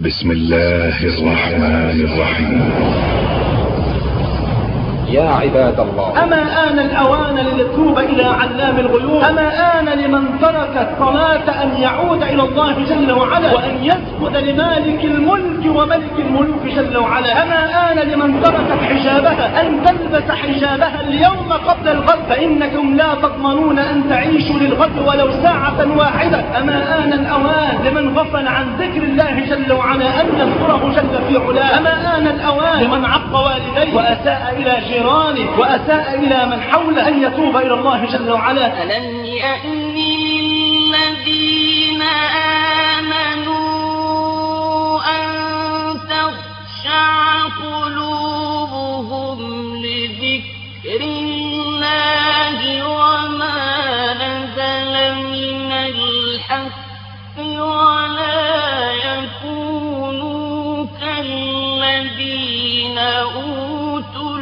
بسم الله الرحمن الرحيم. يا عباد الله، أما آن الأوان لنتوب إلى علام الغيوب؟ أما آن لمن ترك الصلاة أن يعود إلى الله جل وعلا وأن يسجد لمالك الملك وملك الملوك جل وعلا؟ أما آن لمن تركت حجابها أن تلبس حجابها اليوم قبل الغد، فإنكم لا تضمنون أن تعيشوا للغد ولو ساعة واحدة. أما آن الأوان لمن غفل عن ذكر الله جل وعلا أن يذكره جل في علاه. أما آن الأوان لمن عق والديه وأساء إلى جيرانه وأساء إلى من حوله أن يتوب إلى الله جل وعلا. ألم يأن الذين آمنوا أن تخشع قلوبهم لذكر الله وما نزل من الحق ولا يكونوا كالذين أوتوا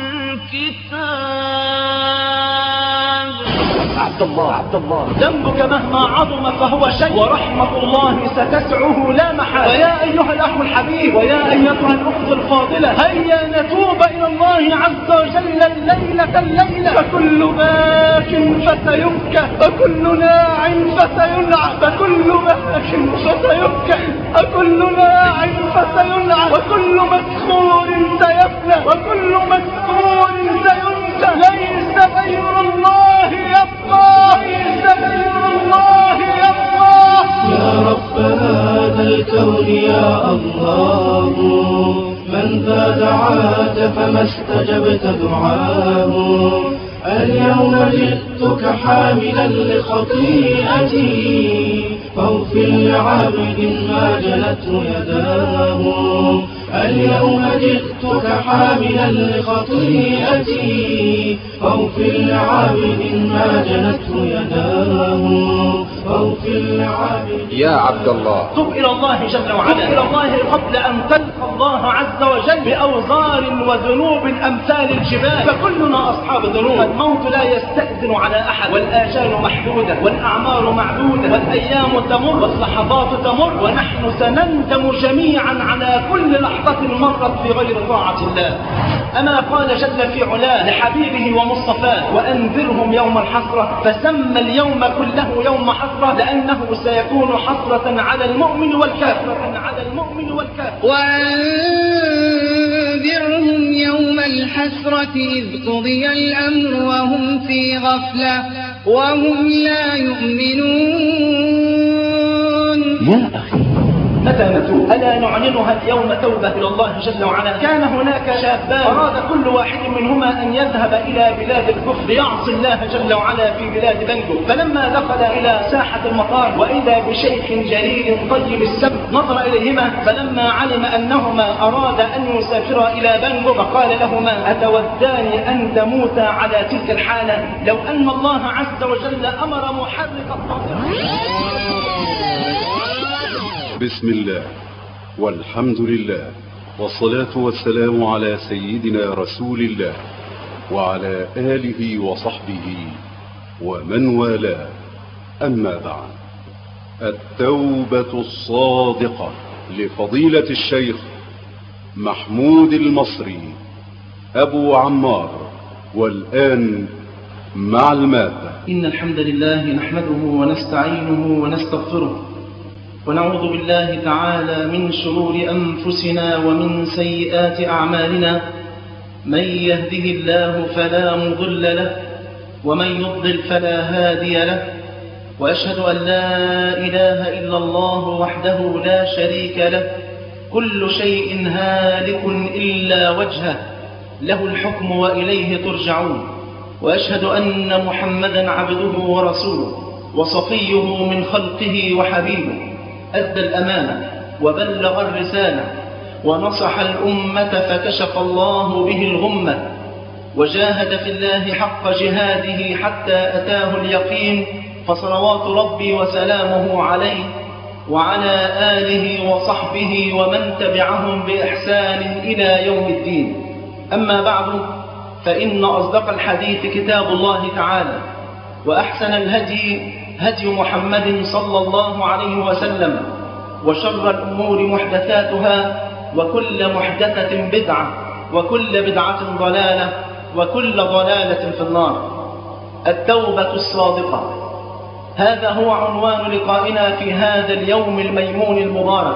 الكتاب. عبد الله ذنبك مهما عظم فهو شيء، ورحمة الله ستسعه لا محالة. ويا أيها الأخ الحبيب ويا أيتها الأخت الفاضلة، هيا نتوب إلى الله عز وجل الليلة. فكل باك فسيبكى، وكل ناع فسينعى، فكل باك فسيبكى، وكل ناع فسينعى، وكل مسحور سيفنى، وكل مسحور سينسى. ليس غير الله يبقى، ليس غير الله يبقى. يا رب هذا الكون يا الله، من ذا دعاك فما استجبت دعاه. اليوم جئتك حاملا لخطيئتي، فاغفر لعبد ما جنته يداه. اليوم جئتك حاملا لخطيئتي، فاغفر لعبد ما جنته يداه. فاغفر لعبد. يا عبد الله، تب إلى الله جل وعلا، تب إلى الله قبل أن تلقى الله عز وجل بأوزار وذنوب أمثال الجبال، فكلنا أصحاب ذنوب. الموت لا يستأذن على أحد، والآجال محدودة، والأعمار معدودة، والأيام تمر، واللحظات تمر، ونحن سنندم جميعا على كل لحظة مرت في غير طاعة الله. أما قال جل في علاه لحبيبه ومصطفاه: وأنذرهم يوم الحسرة، فسمى اليوم كله يوم حسرة لأنه سيكون حسرة على المؤمن والكافر. وأنذرهم يوم الحسرة إذ قضي الأمر وهم في غفلة وهم لا يؤمنون. يا أخي، متى نتوب؟ ألا نعلنها اليوم توبة إلى الله جل وعلا؟ كان هناك شابان أراد كل واحد منهما أن يذهب إلى بلاد الكفر ليعصي الله جل وعلا في بلاد بنجو، فلما دخل إلى ساحة المطار وإذا بشيخ جليل طيب السم نظر إليهما، فلما علم أنهما أراد أن يسافرا إلى بنجو فقال لهما: أتودان أن تموتا على تلك الحالة لو أن الله عز وجل أمر محرك الطائرة؟ بسم الله والحمد لله والصلاة والسلام على سيدنا رسول الله وعلى آله وصحبه ومن والاه. أما بعد، التوبة الصادقة لفضيلة الشيخ محمود المصري أبو عمار. والآن مع المادة. إن الحمد لله نحمده ونستعينه ونستغفره، ونعوذ بالله تعالى من شرور أنفسنا ومن سيئات أعمالنا. من يهده الله فلا مضل له، ومن يضلل فلا هادي له. وأشهد أن لا إله إلا الله وحده لا شريك له، كل شيء هالك إلا وجهه، له الحكم وإليه ترجعون. وأشهد أن محمدا عبده ورسوله وصفيه من خلقه وحبيبه، أدى الأمانة وبلغ الرسالة ونصح الأمة فكشف الله به الغمة، وجاهد في الله حق جهاده حتى أتاه اليقين، فصلوات ربي وسلامه عليه وعلى آله وصحبه ومن تبعهم بإحسان إلى يوم الدين. أما بعد، فإن أصدق الحديث كتاب الله تعالى، وأحسن الهدي هدي محمد صلى الله عليه وسلم، وشر الأمور محدثاتها، وكل محدثة بدعة، وكل بدعة ضلالة، وكل ضلالة في النار. التوبة الصادقة، هذا هو عنوان لقائنا في هذا اليوم الميمون المبارك.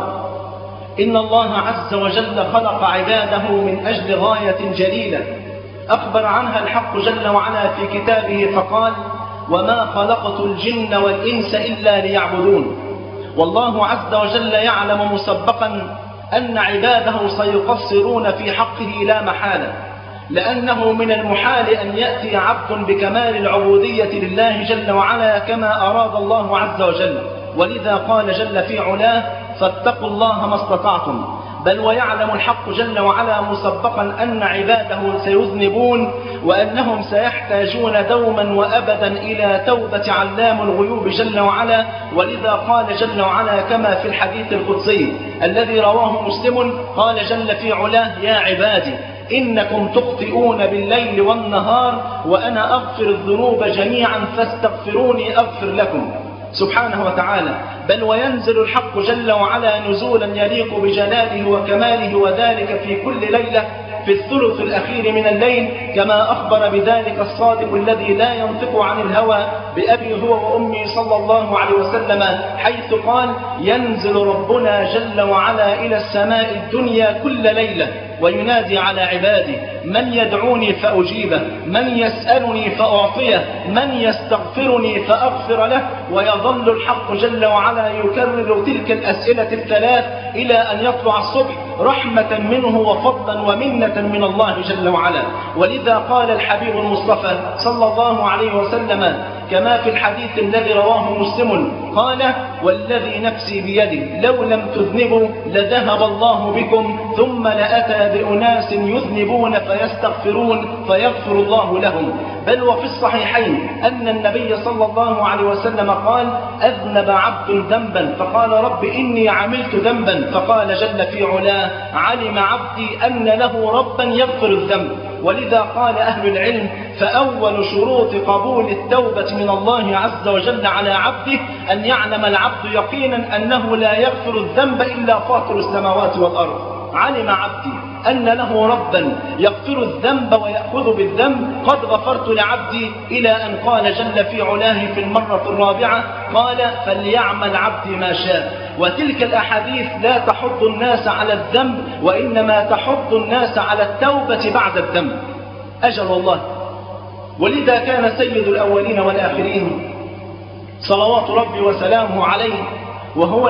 إن الله عز وجل خلق عباده من أجل غاية جليلة أخبر عنها الحق جل وعلا في كتابه فقال: وما خلقت الجن والإنس إلا ليعبدون. والله عز وجل يعلم مسبقا أن عباده سيقصرون في حقه لا محالة، لأنه من المحال أن يأتي عبد بكمال العبودية لله جل وعلا كما أراد الله عز وجل، ولذا قال جل في علاه: فاتقوا الله ما استطعتم. بل ويعلم الحق جل وعلا مسبقا أن عباده سيذنبون، وأنهم سيحتاجون دوما وأبدا إلى توبة علام الغيوب جل وعلا، ولذا قال جل وعلا كما في الحديث القدسي الذي رواه مسلم قال جل في علاه: يا عبادي إنكم تخطئون بالليل والنهار وأنا أغفر الذنوب جميعا فاستغفروني أغفر لكم. سبحانه وتعالى. بل وينزل الحق جل وعلا نزولا يليق بجلاله وكماله، وذلك في كل ليلة في الثلث الأخير من الليل، كما أخبر بذلك الصادق الذي لا ينطق عن الهوى بأبي هو وأمي صلى الله عليه وسلم، حيث قال: ينزل ربنا جل وعلا إلى السماء الدنيا كل ليلة وينادي على عباده: من يدعوني فأجيبه، من يسألني فأعطيه، من يستغفرني فأغفر له. ويظل الحق جل وعلا يكرر تلك الأسئلة الثلاث إلى أن يطلع الصبح، رحمة منه وفضلا ومنة من الله جل وعلا. ولذا قال الحبيب المصطفى صلى الله عليه وسلم كما في الحديث الذي رواه مسلم قال: والذي نفسي بيده لو لم تذنبوا لذهب الله بكم ثم لأتى بأناس يذنبون فيستغفرون فيغفر الله لهم. بل وفي الصحيحين أن النبي صلى الله عليه وسلم قال: أذنب عبد ذنبا فقال: رب إني عملت ذنبا، فقال جل في علاه: علم عبدي أن له ربا يغفر الذنب. ولذا قال أهل العلم: فأول شروط قبول التوبة من الله عز وجل على عبده أن يعلم العبد يقينا أنه لا يغفر الذنب إلا فاطر السماوات والأرض. علم عبدي أن له ربا يغفر الذنب ويأخذ بالذنب، قد غفرت لعبدي، إلى أن قال جل في علاه في المرة الرابعة قال: فليعمل عبدي ما شاء. وتلك الأحاديث لا تحض الناس على الذنب، وإنما تحض الناس على التوبة بعد الذنب. أجل والله. ولذا كان سيد الأولين والآخرين صلوات ربي وسلامه عليه وهو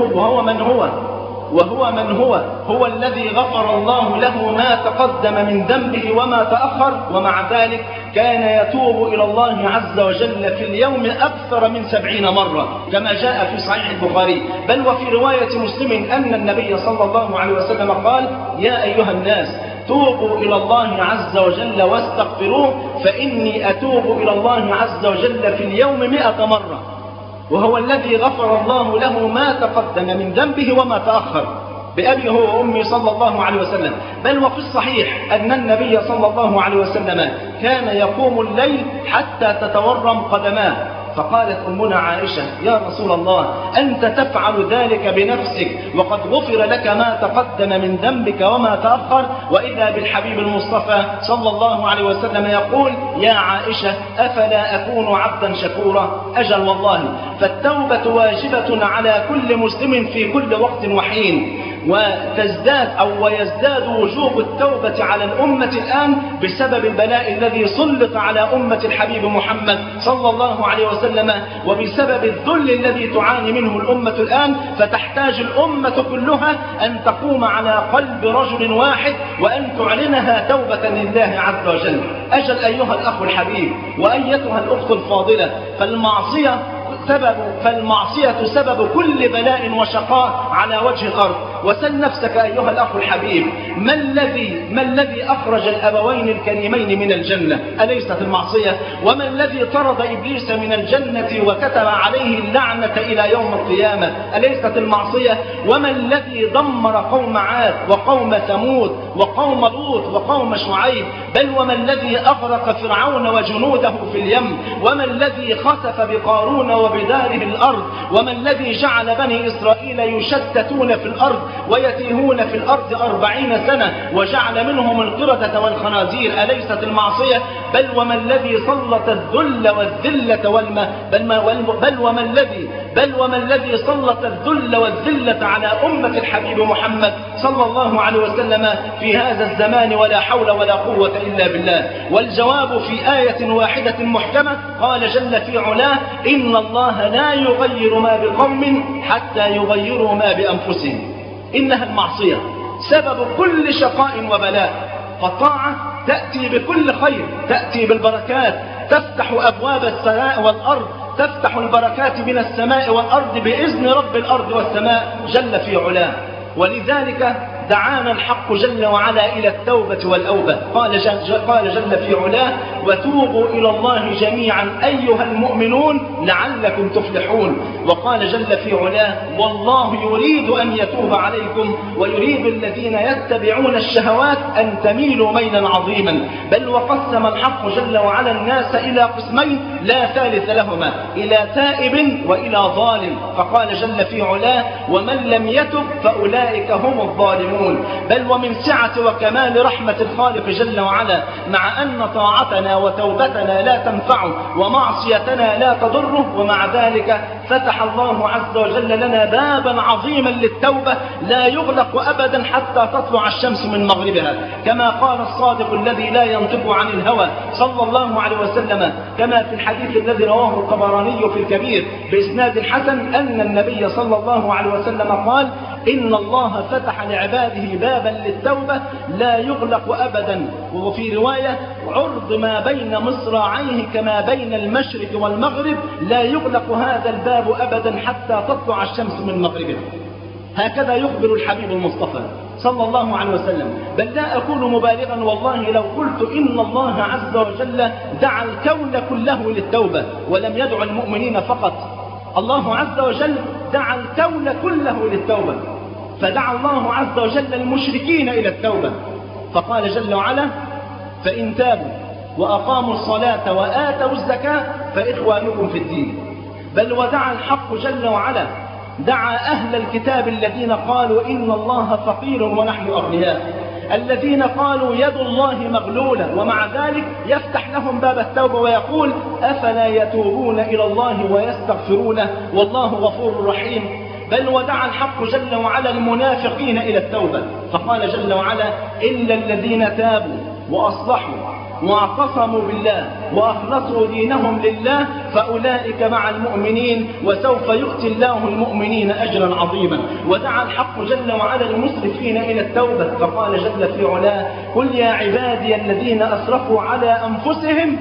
من هو الذي غفر الله له ما تقدم من ذنبه وما تأخر، ومع ذلك كان يتوب إلى الله عز وجل في اليوم أكثر من 70 مرة كما جاء في صحيح البخاري. بل وفي رواية مسلم أن النبي صلى الله عليه وسلم قال: يا أيها الناس توبوا إلى الله عز وجل واستغفروه فإني أتوب إلى الله عز وجل في اليوم 100 مرة. وهو الذي غفر الله له ما تقدم من ذنبه وما تأخر بأبي هو وأمي صلى الله عليه وسلم. بل وفي الصحيح أن النبي صلى الله عليه وسلم كان يقوم الليل حتى تتورم قدماه، فقالت أمنا عائشة: يا رسول الله أنت تفعل ذلك بنفسك وقد غفر لك ما تقدم من ذنبك وما تأخر. وإذا بالحبيب المصطفى صلى الله عليه وسلم يقول: يا عائشة أفلا أكون عبدا شكورا؟ أجل والله. فالتوبة واجبة على كل مسلم في كل وقت وحين، ويزداد وجوب التوبة على الأمة الآن بسبب البلاء الذي سلط على أمة الحبيب محمد صلى الله عليه وسلم، وبسبب الذل الذي تعاني منه الأمة الآن. فتحتاج الأمة كلها أن تقوم على قلب رجل واحد وأن تعلنها توبة لله عز وجل. أجل أيها الأخ الحبيب وأيتها الأخت الفاضلة، فالمعصية سبب كل بلاء وشقاء على وجه الأرض. وسل نفسك أيها الأخ الحبيب: ما الذي أخرج الأبوين الكريمين من الجنة؟ أليست المعصية؟ وما الذي طرد إبليس من الجنة وكتب عليه اللعنة إلى يوم القيامة؟ أليست المعصية؟ وما الذي دمر قوم عاد وقوم ثمود وقوم لوط وقوم شعيب؟ بل وما الذي أغرق فرعون وجنوده في اليم؟ وما الذي خسف بقارون وبداره الأرض؟ وما الذي جعل بني إسرائيل يشتتون في الأرض ويتيهون في الأرض 40 سنة وجعل منهم القردة والخنازير؟ أليست المعصية؟ بل وما الذي سلط الذل والذلة بل وما الذي سلط الذل والذلة على أمة الحبيب محمد صلى الله عليه وسلم في هذا الزمان؟ ولا حول ولا قوة إلا بالله. والجواب في آية واحدة محكمة، قال جل في علاه: إن الله لا يغير ما بقوم حتى يغيروا ما بأنفسهم. إنها المعصية سبب كل شقاء وبلاء، فالطاعة تأتي بكل خير، تأتي بالبركات، تفتح أبواب السماء والأرض، تفتح البركات من السماء والأرض بإذن رب الأرض والسماء جل في علاه. ولذلك دعانا الحق جل وعلا إلى التوبة والأوبة. قال جل في علاه: وتوبوا إلى الله جميعا أيها المؤمنون لعلكم تفلحون. وقال جل في علاه: والله يريد أن يتوب عليكم ويريد الذين يتبعون الشهوات أن تميلوا ميلا عظيما. بل وقسم الحق جل وعلا الناس إلى قسمين لا ثالث لهما، إلى تائب وإلى ظالم. فقال جل في علاه: ومن لم يتب فأولئك هم الظالمون. بل ومن سعة وكمال رحمة الخالق جل وعلا، مع أن طاعتنا وتوبتنا لا تنفعه ومعصيتنا لا تضره، ومع ذلك فتح الله عز وجل لنا بابا عظيما للتوبة لا يغلق أبدا حتى تطلع الشمس من مغربها، كما قال الصادق الذي لا ينطق عن الهوى صلى الله عليه وسلم، كما في الحديث الذي رواه الطبراني في الكبير بإسناد حسن أن النبي صلى الله عليه وسلم قال: إن الله فتح لعباده بابا للتوبة لا يغلق أبدا. وفي رواية: عرض ما بين مصراعيه كما بين المشرق والمغرب، لا يغلق هذا الباب أبدا حتى تطلع الشمس من مغربها. هكذا يخبر الحبيب المصطفى صلى الله عليه وسلم. بل لا أكون مبالغا والله لو قلت إن الله عز وجل دعا الكون كله للتوبة ولم يدع المؤمنين فقط. الله عز وجل دعا الكون كله للتوبة، فدعا الله عز وجل المشركين إلى التوبة، فقال جل وعلا: فإن تابوا وأقاموا الصلاة وآتوا الزكاة فإخوانكم في الدين. بل ودعا الحق جل وعلا، دعا أهل الكتاب الذين قالوا إن الله فقير ونحن أغنياء، الذين قالوا يد الله مغلولة، ومع ذلك يفتح لهم باب التوبة ويقول: أفلا يتوبون إلى الله ويستغفرونه والله غفور رحيم. بل ودعا الحق جل وعلا المنافقين إلى التوبة، فقال جل وعلا: إلا الذين تابوا وأصلحوا واعتصموا بالله وأخلصوا دينهم لله فأولئك مع المؤمنين وسوف يؤتي الله المؤمنين أجرا عظيما. ودعا الحق جل وعلا المسرفين إلى التوبة، فقال جل في علاه: قل يا عبادي الذين أسرفوا على أنفسهم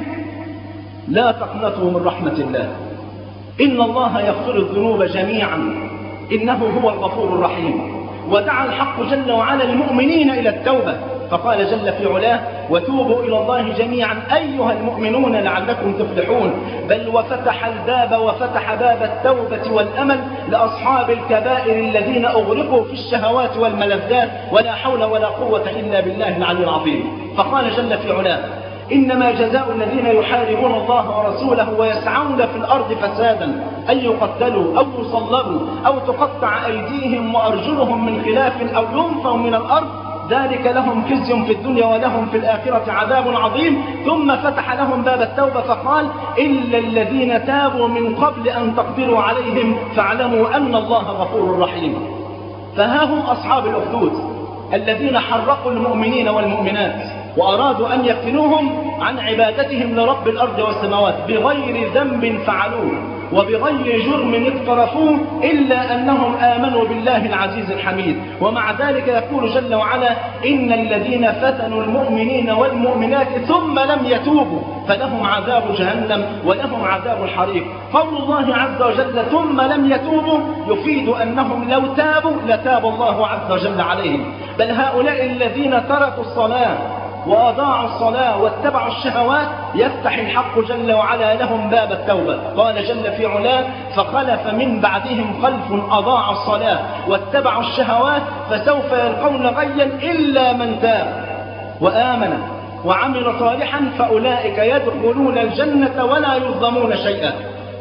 لا تقنطوا من رحمة الله إن الله يغفر الذنوب جميعا إنه هو الغفور الرحيم. ودعا الحق جل وعلا المؤمنين إلى التوبة، فقال جل في علاه: وتوبوا إلى الله جميعا أيها المؤمنون لعلكم تفلحون. بل وفتح الباب وفتح باب التوبة والأمل لأصحاب الكبائر الذين أغرقوا في الشهوات والملذات، ولا حول ولا قوة إلا بالله العلي العظيم. فقال جل في علاه: إنما جزاء الذين يحاربون الله ورسوله ويسعون في الأرض فسادا أن يقتلوا أو يصلبوا أو تقطع أيديهم وأرجلهم من خلاف أو ينفوا من الأرض، ذلك لهم خزي في الدنيا ولهم في الآخرة عذاب عظيم. ثم فتح لهم باب التوبة فقال: إلا الذين تابوا من قبل أن تقدروا عليهم فاعلموا أن الله غفور رحيم. فها هم أصحاب الأخدود الذين حرقوا المؤمنين والمؤمنات وأرادوا أن يفتنوهم عن عبادتهم لرب الأرض والسماوات بغير ذنب فعلوه وبغير جرم اقترفوه إلا أنهم آمنوا بالله العزيز الحميد. ومع ذلك يقول جل وعلا: إن الذين فتنوا المؤمنين والمؤمنات ثم لم يتوبوا فلهم عذاب جهنم ولهم عذاب الحريق. قول الله عز وجل ثم لم يتوبوا يفيد أنهم لو تابوا لتاب الله عز وجل عليهم. بل هؤلاء الذين تركوا الصلاة وأضاعوا الصلاة واتبعوا الشهوات يفتح الحق جل وعلا لهم باب التوبة. قال جل في علاه: فخلف من بعدهم خلف أضاعوا الصلاة واتبعوا الشهوات فسوف يلقون غيا إلا من تاب وآمن وعمل صالحا فأولئك يدخلون الجنة ولا يظلمون شيئا.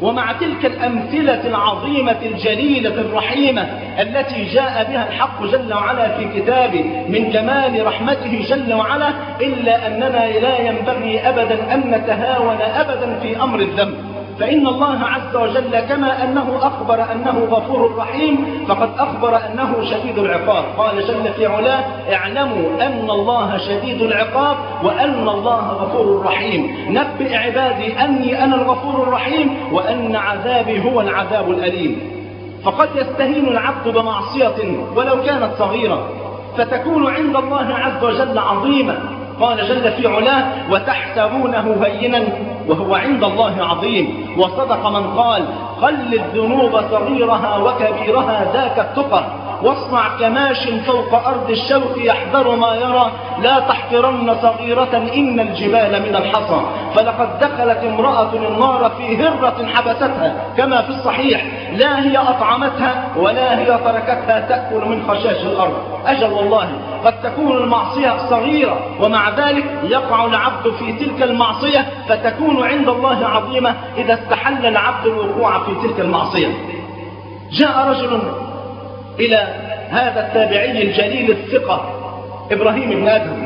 ومع تلك الأمثلة العظيمة الجليلة الرحيمة التي جاء بها الحق جل وعلا في كتابه من كمال رحمته جل وعلا، إلا أننا لا ينبغي أبدا أن نتهاون أبدا في أمر الذنب. فإن الله عز وجل كما أنه أخبر أنه غفور رحيم فقد أخبر أنه شديد العقاب. قال جل في علاه: اعلموا أن الله شديد العقاب وأن الله غفور رحيم. نبئ عبادي أني أنا الغفور الرحيم وأن عذابي هو العذاب الأليم. فقد يستهين العبد بمعصية ولو كانت صغيرة فتكون عند الله عز وجل عظيمة. قال جل في علاه: وتحسبونه هينا وهو عند الله عظيم. وصدق من قال: خل الذنوب صغيرها وكبيرها ذاك التقى، واصنع كماش فوق أرض الشوك يحذر ما يرى، لا تحقرن صغيرة إن الجبال من الحصى. فلقد دخلت امرأة النار في هرة حبستها كما في الصحيح، لا هي أطعمتها ولا هي تركتها تأكل من خشاش الأرض. أجل والله قد تكون المعصية صغيرة ومع ذلك يقع العبد في تلك المعصية فتكون عند الله عظيمة إذا استحل العبد الوقوع في تلك المعصية. جاء رجل إلى هذا التابعي الجليل الثقة إبراهيم بن أدهم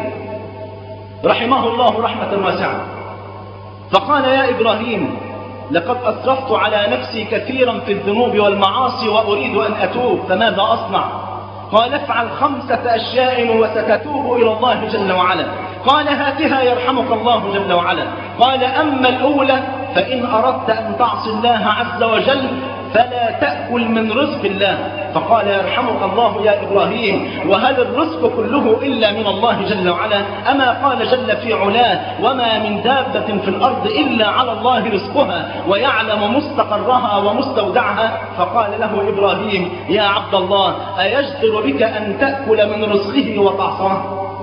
رحمه الله رحمة واسعة، فقال: يا إبراهيم، لقد أسرفت على نفسي كثيرا في الذنوب والمعاصي وأريد أن أتوب، فماذا أصنع؟ قال: افعل 5 أشياء وستتوب إلى الله جل وعلا. قال: هاتها يرحمك الله جل وعلا. قال: أما الأولى فإن أردت أن تعصي الله عز وجل فلا تأكل من رزق الله. فقال: يرحمك الله يا إبراهيم، وهل الرزق كله إلا من الله جل وعلا؟ أما قال جل في علاه: وما من دابة في الأرض إلا على الله رزقها ويعلم مستقرها ومستودعها. فقال له إبراهيم: يا عبد الله، أيجدر بك أن تأكل من رزقه وتعصاه؟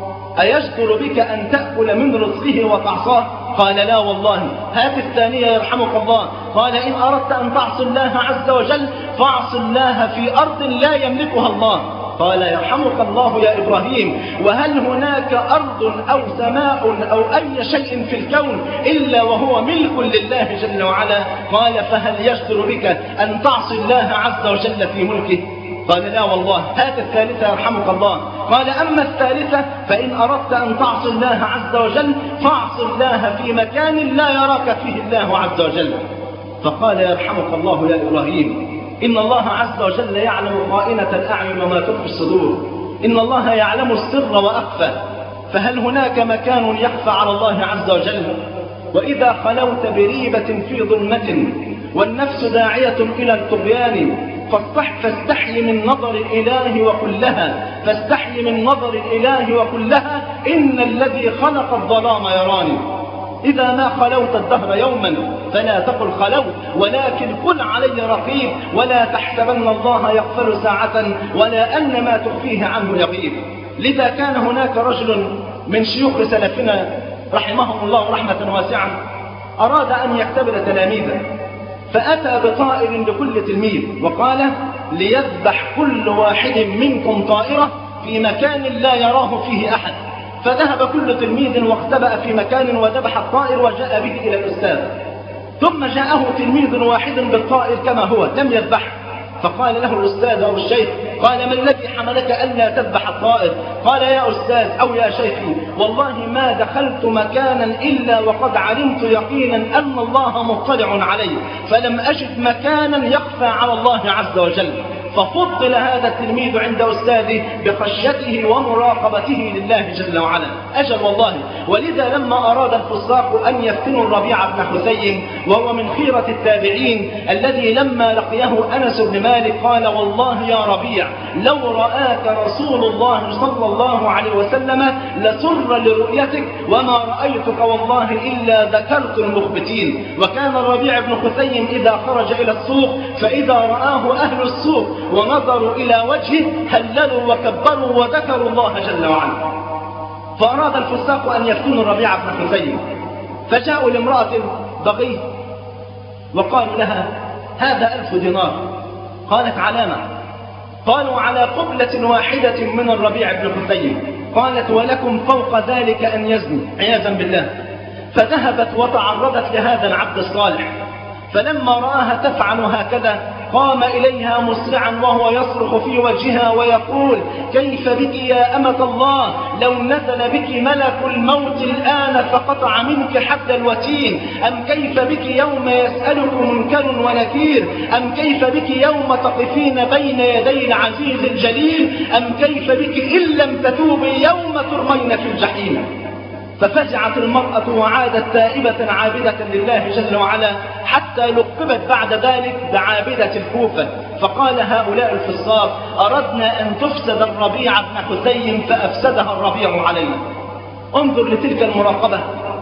أيجدر بك أن تأكل من رزقه وتعصاه؟ قال: لا والله. هات الثانية يرحمك الله. قال: إن أردت أن تعصي الله عز وجل فاعص الله في أرض لا يملكها الله. قال: يرحمك الله يا إبراهيم، وهل هناك أرض أو سماء أو أي شيء في الكون إلا وهو ملك لله جل وعلا؟ قال: فهل يجدر بك أن تعصي الله عز وجل في ملكه؟ قال: لا والله. هات الثالثة يرحمك الله. قال: أما الثالثة فإن أردت أن تعصي الله عز وجل فاعص الله في مكان لا يراك فيه الله عز وجل. فقال: يرحمك الله يا إبراهيم، إن الله عز وجل يعلم خائنة الأعين وما تخفي الصدور، إن الله يعلم السر وأخفى، فهل هناك مكان يخفى على الله عز وجل؟ وإذا خلوت بريبة في ظلمة والنفس داعية إلى الطغيان فاستحي من نظر الإله وكلها، فاستحي من نظر الإله وكلها، إن الذي خلق الظلام يراني. إذا ما خلوت الدهر يوما فلا تقل خلوت، ولكن قل علي رقيب، ولا تحسبن الله يغفل ساعة ولا أن ما تخفيه عنه يغيب. لذا كان هناك رجل من شيوخ سلفنا رحمهم الله رحمة واسعة أراد أن يختبر تلاميذه، فأتى بطائر لكل تلميذ وقال: ليذبح كل واحد منكم طائرة في مكان لا يراه فيه أحد. فذهب كل تلميذ واختبأ في مكان وذبح الطائر وجاء به إلى الأستاذ. ثم جاءه تلميذ واحد بالطائر كما هو لم يذبحه، فقال له الأستاذ أو الشيخ: قال: ما الذي حملك ألا تذبح الطائر؟ قال: يا أستاذ أو يا شيخي، والله ما دخلت مكانا إلا وقد علمت يقينا أن الله مطلع علي، فلم أجد مكانا يخفى على الله عز وجل. ففضل هذا التلميذ عند أستاذه بخشيته ومراقبته لله جل وعلا. أجل والله. ولذا لما أراد الفساق أن يفتنوا الربيع بن حسين وهو من خيرة التابعين الذي لما لقيه أنس بن مالك قال: والله يا ربيع، لو رآك رسول الله صلى الله عليه وسلم لسر لرؤيتك، وما رأيتك والله إلا ذكرت المخبتين. وكان الربيع بن حسين إذا خرج إلى السوق فإذا رآه أهل السوق ونظروا إلى وجهه هللوا وكبروا وذكروا الله جل وعلا. فأراد الفساق أن يفتنوا الربيع بن حسين، فجاءوا لامرأة بغي وقالوا لها: هذا 1000 دينار. قالت: علامة؟ قالوا: على قبلة واحدة من الربيع بن حسين. قالت: ولكم فوق ذلك أن يزني عياذا بالله. فذهبت وتعرضت لهذا العبد الصالح، فلما رآها تفعل هكذا قام إليها مسرعا وهو يصرخ في وجهها ويقول: كيف بك يا أمة الله؟ لو نزل بك ملك الموت الآن فقطع منك حبل الوتين. أم كيف بك يوم يسألك منكر ونكير؟ أم كيف بك يوم تقفين بين يدي العزيز الجليل؟ أم كيف بك إن لم تتوبي يوم ترمين في الجحيم؟ ففزعت المرأة وعادت تائبة عابدة لله جل وعلا، حتى لقبت بعد ذلك بعابدة الكوفة. فقال هؤلاء الفصار: أردنا أن تفسد الربيع بن حسين فأفسدها الربيع علينا. انظر لتلك المراقبة،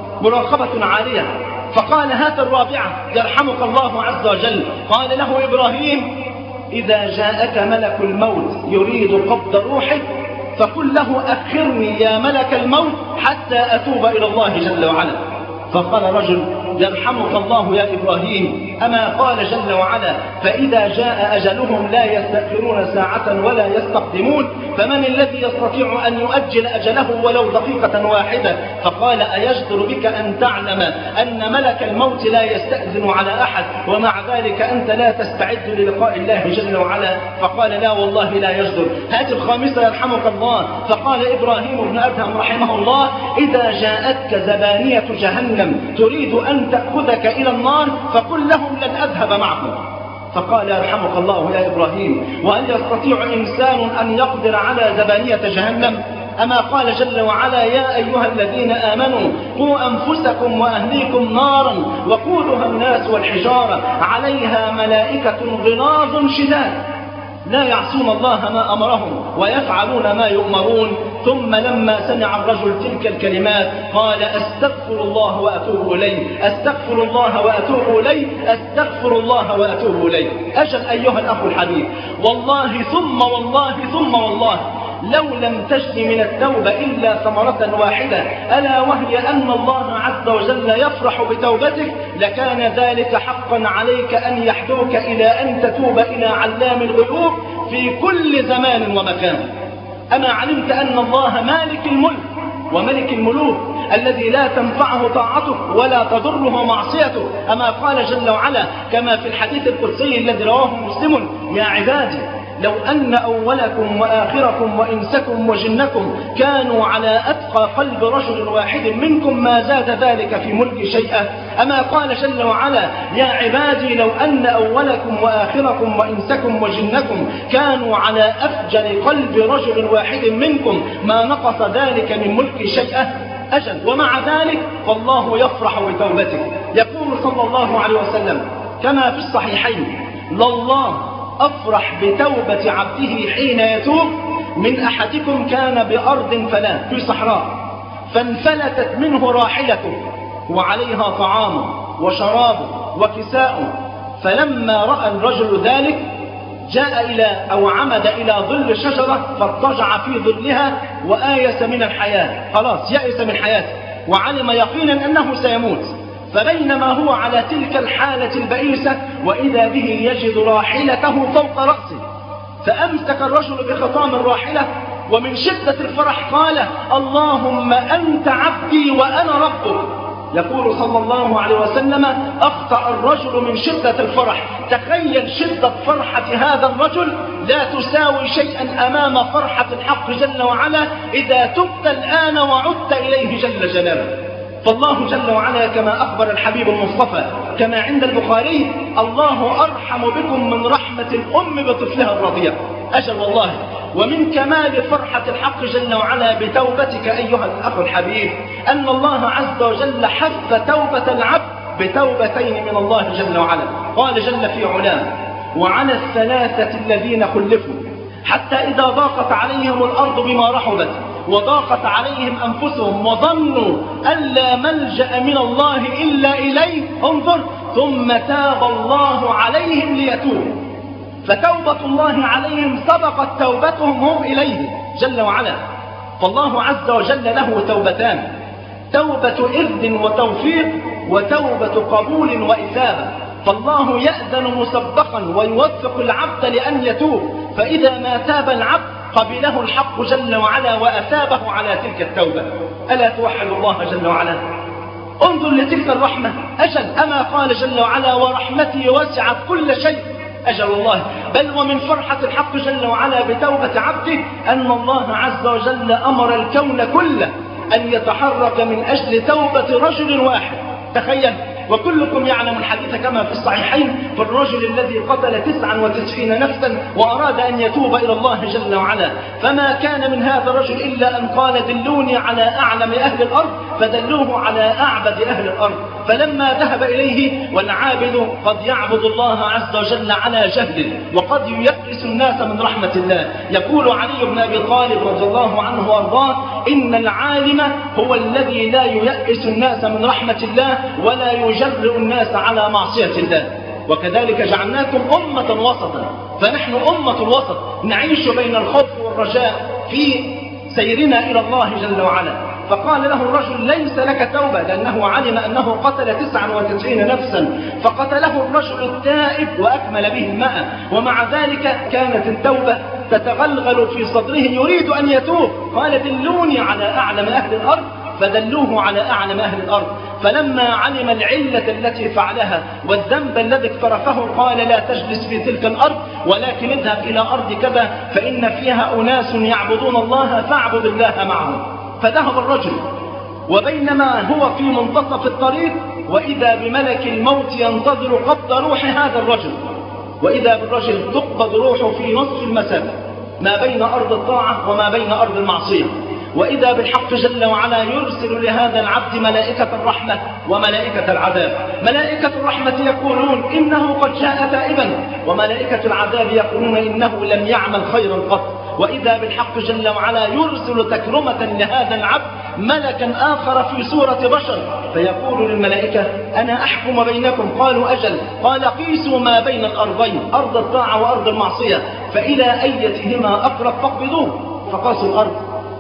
مراقبة عالية. فقال: هات الرابعة يرحمك الله عز وجل. قال له إبراهيم: إذا جاءك ملك الموت يريد قبض روحك فقل له: أخرني يا ملك الموت حتى أتوب إلى الله جل وعلا. فقال رجل: يرحمك الله يا إبراهيم، أما قال جل وعلا: فإذا جاء أجلهم لا يستأخرون ساعة ولا يستقدمون، فمن الذي يستطيع أن يؤجل أجله ولو دقيقة واحدة؟ فقال: أيجدر بك أن تعلم أن ملك الموت لا يستأذن على أحد ومع ذلك أنت لا تستعد للقاء الله جل وعلا؟ فقال: لا والله لا يجدر. هات الخامسة يرحمك الله. فقال إبراهيم بن أدهم رحمه الله: إذا جاءتك زبانية جهنم تريد أن تأخذك إلى النار فقل لهم لن أذهب معكم. فقال: يرحمك الله يا إبراهيم، وهل يستطيع إنسان أن يقدر على زبانية جهنم؟ أما قال جل وعلا: يا أيها الذين آمنوا قوا أنفسكم وأهليكم نارا وقودها الناس والحجارة عليها ملائكة غلاظ شداد لا يعصون الله ما أمرهم ويفعلون ما يؤمرون. ثم لما سمع الرجل تلك الكلمات قال: أستغفر الله وأتوب إليه، أستغفر الله وأتوب إليه، أستغفر الله وأتوب إليه. أجل أيها الأخ الحبيب، والله ثم والله ثم والله لو لم تجد من التوبة إلا ثمرة واحدة، ألا وهي أن الله عز وجل يفرح بتوبتك، لكان ذلك حقا عليك أن يحدوك إلى أن تتوب إلى علام الغيوب في كل زمان ومكان. أما علمت أن الله مالك الملك وملك الملوك الذي لا تنفعه طاعته ولا تضره معصيته؟ أما قال جل وعلا كما في الحديث القدسي الذي رواه مسلم: يا عبادي لو أن أولكم وآخركم وإنسكم وجنكم كانوا على أتقى قلب رجل واحد منكم ما زاد ذلك في ملك شيئا. أما قال جل وعلا: يا عبادي لو أن أولكم وآخركم وإنسكم وجنكم كانوا على أفجر قلب رجل واحد منكم ما نقص ذلك من ملك شيئا. أجل ومع ذلك فالله يفرح بتوبتك. يقول صلى الله عليه وسلم كما في الصحيحين: لله أفرح بتوبة عبده حين يتوب من أحدكم كان بأرض فلاة في صحراء فانفلتت منه راحلته وعليها طعامه وشرابه وكساؤه، فلما رأى الرجل ذلك جاء إلى أو عمد إلى ظل شجرة فاضطجع في ظلها وآيس من الحياة، خلاص يأس من حياته وعلم يقينا أنه سيموت. فبينما هو على تلك الحالة البئيسة وإذا به يجد راحلته فوق رأسه، فأمسك الرجل بخطام الراحلة ومن شدة الفرح قال: اللهم أنت عبدي وأنا ربك. يقول صلى الله عليه وسلم: أخطأ الرجل من شدة الفرح. تخيل شدة فرحة هذا الرجل لا تساوي شيئا أمام فرحة الحق جل وعلا إذا تبت الآن وعدت إليه جل جلاله. فالله جل وعلا كما أخبر الحبيب المصطفى كما عند البخاري: الله أرحم بكم من رحمة الأم بطفلها الرضيع. أجل والله، ومن كمال فرحة الحق جل وعلا بتوبتك أيها الأخ الحبيب أن الله عز وجل حث توبة العبد بتوبتين من الله جل وعلا. قال جل في علاه: وعلى الثلاثة الذين خلفوا حتى إذا ضاقت عليهم الأرض بما رحبت وضاقت عليهم أنفسهم وظنوا أن لا ملجأ من الله إلا إليه، انظر، ثم تاب الله عليهم ليتوبوا. فتوبة الله عليهم سبقت توبتهم هم إليه جل وعلا. فالله عز وجل له توبتان: توبة إذن وتوفيق، وتوبة قبول وإثابة. فالله يأذن مسبقا ويوفق العبد لأن يتوب، فإذا ما تاب العبد قبله الحق جل وعلا وأثابه على تلك التوبة. ألا توحد الله جل وعلا؟ انظر لتلك الرحمة. أجل أما قال جل وعلا ورحمتي وسعت كل شيء. أجل والله، بل ومن فرحة الحق جل وعلا بتوبة عبده أن الله عز وجل أمر الكون كله أن يتحرك من أجل توبة رجل واحد. تخيل، وكلكم يعلم الحديث كما في الصحيحين في الرجل الذي قتل 99 نفسا وأراد أن يتوب إلى الله جل وعلا، فما كان من هذا الرجل إلا أن قال دلوني على أعلم أهل الأرض، فدلوه على أعبد أهل الأرض. فلما ذهب إليه، والعابد قد يعبد الله عز وجل على جهل وقد ييأس الناس من رحمة الله، يقول علي بن أبي طالب رضي الله عنه وأرضاه إن العالم هو الذي لا ييأس الناس من رحمة الله ولا يجرئ الناس على معصية الله. وكذلك جعلناكم أمة وسطا، فنحن أمة الوسط نعيش بين الخوف والرجاء في سيرنا إلى الله جل وعلا. فقال له الرجل ليس لك توبة، لأنه علم أنه قتل 99 نفسا، فقتله الرجل التائب وأكمل به 100، ومع ذلك كانت التوبة تتغلغل في صدره يريد أن يتوب. قال دلوني على أعلم أهل الأرض، فدلوه على أعلم أهل الأرض. فلما علم العلة التي فعلها والذنب الذي اقترفه قال لا تجلس في تلك الأرض، ولكن اذهب إلى أرض كذا فإن فيها أناس يعبدون الله فاعبد الله معهم. فذهب الرجل، وبينما هو في منتصف الطريق وإذا بملك الموت ينتظر قبض روح هذا الرجل، وإذا بالرجل تقبض روحه في نصف المسافة ما بين أرض الطاعة وما بين أرض المعصية. وإذا بالحق جل وعلا يرسل لهذا العبد ملائكة الرحمة وملائكة العذاب. ملائكة الرحمة يقولون إنه قد جاء تائبا، وملائكة العذاب يقولون إنه لم يعمل خيرا قط. وإذا بالحق جل وعلا يرسل تكرمة لهذا العبد ملكا آخر في صورة بشر، فيقول للملائكة أنا أحكم بينكم. قالوا أجل. قال قيسوا ما بين الأرضين، أرض الطاعة وأرض المعصية، فإلى أيتهما أقرب فاقبضوه. فقاسوا الأرض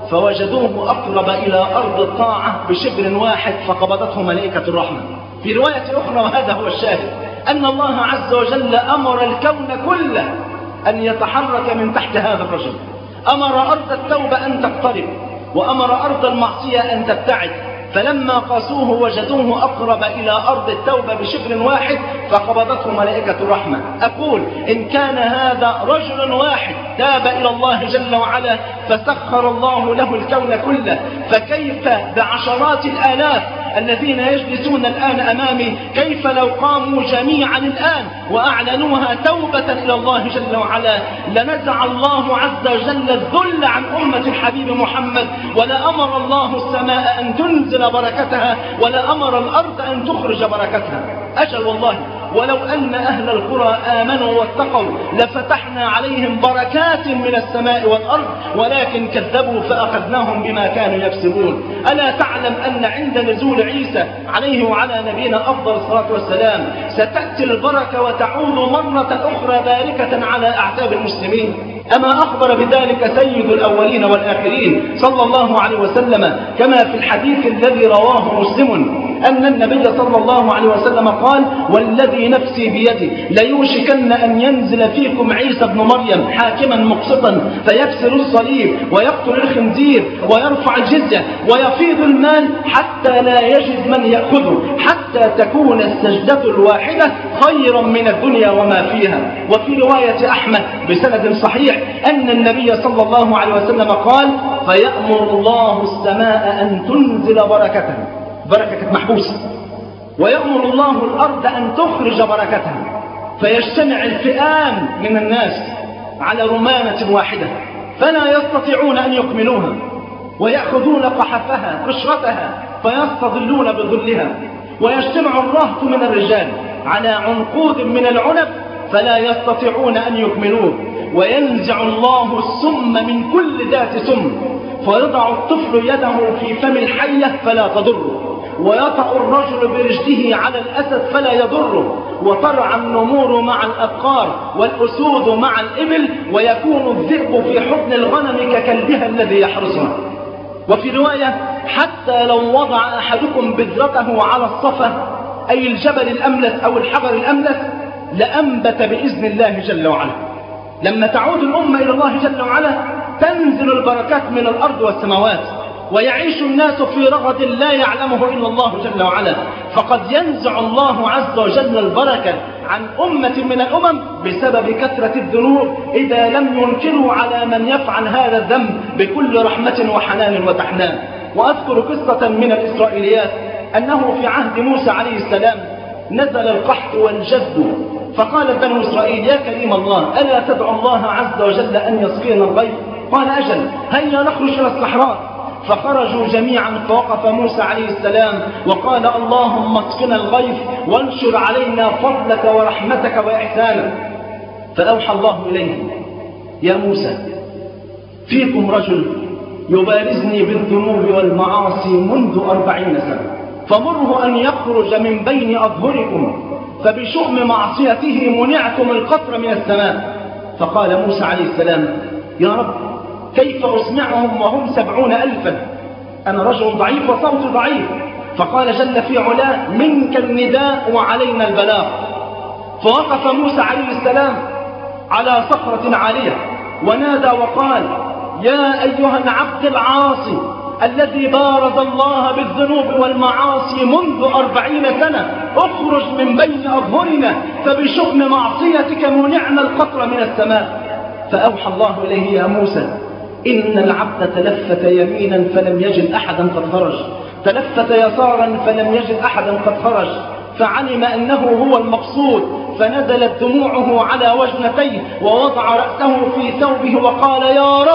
فوجدوه أقرب إلى أرض الطاعة بشبر واحد، فقبضته ملائكة الرحمة. في رواية أخرى وهذا هو الشاهد أن الله عز وجل أمر الكون كله أن يتحرك من تحت هذا الرجل. أمر أرض التوبة أن تقترب، وأمر أرض المعصية أن تبتعد. فلما قاسوه وجدوه أقرب إلى أرض التوبة بشبر واحد، فقبضته ملائكة الرحمة. أقول إن كان هذا رجل واحد تاب إلى الله جل وعلا فسخر الله له الكون كله، فكيف بعشرات الآلاف الذين يجلسون الآن أمامي؟ كيف لو قاموا جميعا الآن وأعلنوها توبة إلى الله جل وعلا؟ لنزع الله عز وجل الذل عن أمة الحبيب محمد، ولا أمر الله السماء أن تنزل بركتها، ولا أمر الأرض أن تخرج بركتها. أجل والله، ولو أن أهل القرى آمنوا واتقوا لفتحنا عليهم بركات من السماء والأرض، ولكن كذبوا فأخذناهم بما كانوا يكسبون. ألا تعلم أن عند نزول عيسى عليه وعلى نبينا أفضل الصلاة والسلام ستأتي البركة وتعود مرة أخرى باركة على أعتاب المسلمين؟ أما أخبر بذلك سيد الأولين والآخرين صلى الله عليه وسلم كما في الحديث الذي رواه مسلم أن النبي صلى الله عليه وسلم قال والذي نفسي بيده ليوشكن أن ينزل فيكم عيسى بن مريم حاكما مقسطا فيكسر الصليب ويقتل الخنزير ويرفع الجزية ويفيض المال حتى لا يجد من يأخذه، حتى تكون السجدة الواحدة خيرا من الدنيا وما فيها. وفي رواية أحمد بسند صحيح أن النبي صلى الله عليه وسلم قال فيأمر الله السماء أن تنزل بركتها، بركة محبوسة، ويأمر الله الأرض أن تخرج بركتها، فيجتمع الفئام من الناس على رمانة واحدة فلا يستطيعون أن يكملوها، ويأخذون قحفها قشرتها فيستظلون بظلها، ويجتمع الرهط من الرجال على عنقود من العنب فلا يستطيعون أن يكملوه، وينزع الله السم من كل ذات سم، فيضع الطفل يده في فم الحية فلا تضره، ويطأ الرجل برجله على الأسد فلا يضره، وترعى النمور مع الأبقار والأسود مع الإبل، ويكون الذئب في حضن الغنم ككلبها الذي يحرسها. وفي رواية حتى لو وضع أحدكم بذرته على الصفا أي الجبل الأملس أو الحجر الأملس لأنبت بإذن الله جل وعلا. لما تعود الأمة إلى الله جل وعلا تنزل البركات من الأرض والسماوات. ويعيش الناس في رغد لا يعلمه إلا الله جل وعلا، فقد ينزع الله عز وجل البركة عن أمة من الأمم بسبب كثرة الذنوب إذا لم ينكروا على من يفعل هذا الذنب بكل رحمة وحنان وتحنان. وأذكر قصة من الإسرائيليات أنه في عهد موسى عليه السلام نزل القحط والجذب، فقال بنو إسرائيل: يا كريم الله، ألا تدعو الله عز وجل أن يسقينا الغيث؟ قال: أجل، هيا نخرج إلى الصحراء. فخرجوا جميعا، فوقف موسى عليه السلام وقال: اللهم اسقنا الغيث وانشر علينا فضلك ورحمتك وإحسانك. فأوحى الله إليه: يا موسى، فيكم رجل يبارزني بالذنوب والمعاصي منذ 40 سنة، فمره أن يخرج من بين أظهركم، فبشؤم معصيته منعتم القطر من السماء. فقال موسى عليه السلام: يا رب، كيف أسمعهم وهم 70,000؟ أنا رجل ضعيف وصوتي ضعيف. فقال جل في علاه: منك النداء وعلينا البلاغ. فوقف موسى عليه السلام على صخرة عالية ونادى وقال: يا أيها العبد العاصي الذي بارز الله بالذنوب والمعاصي منذ 40 سنة، اخرج من بين أظهرنا، فبشؤم معصيتك منعنا القطر من السماء. فأوحى الله إليه: يا موسى، إن العبد تلفت يمينا فلم يجد أحدا قد خرج، تلفت يسارا فلم يجد أحدا قد خرج، فعلم أنه هو المقصود، فنزلت دموعه على وجنتيه ووضع رأسه في ثوبه وقال: يا رب،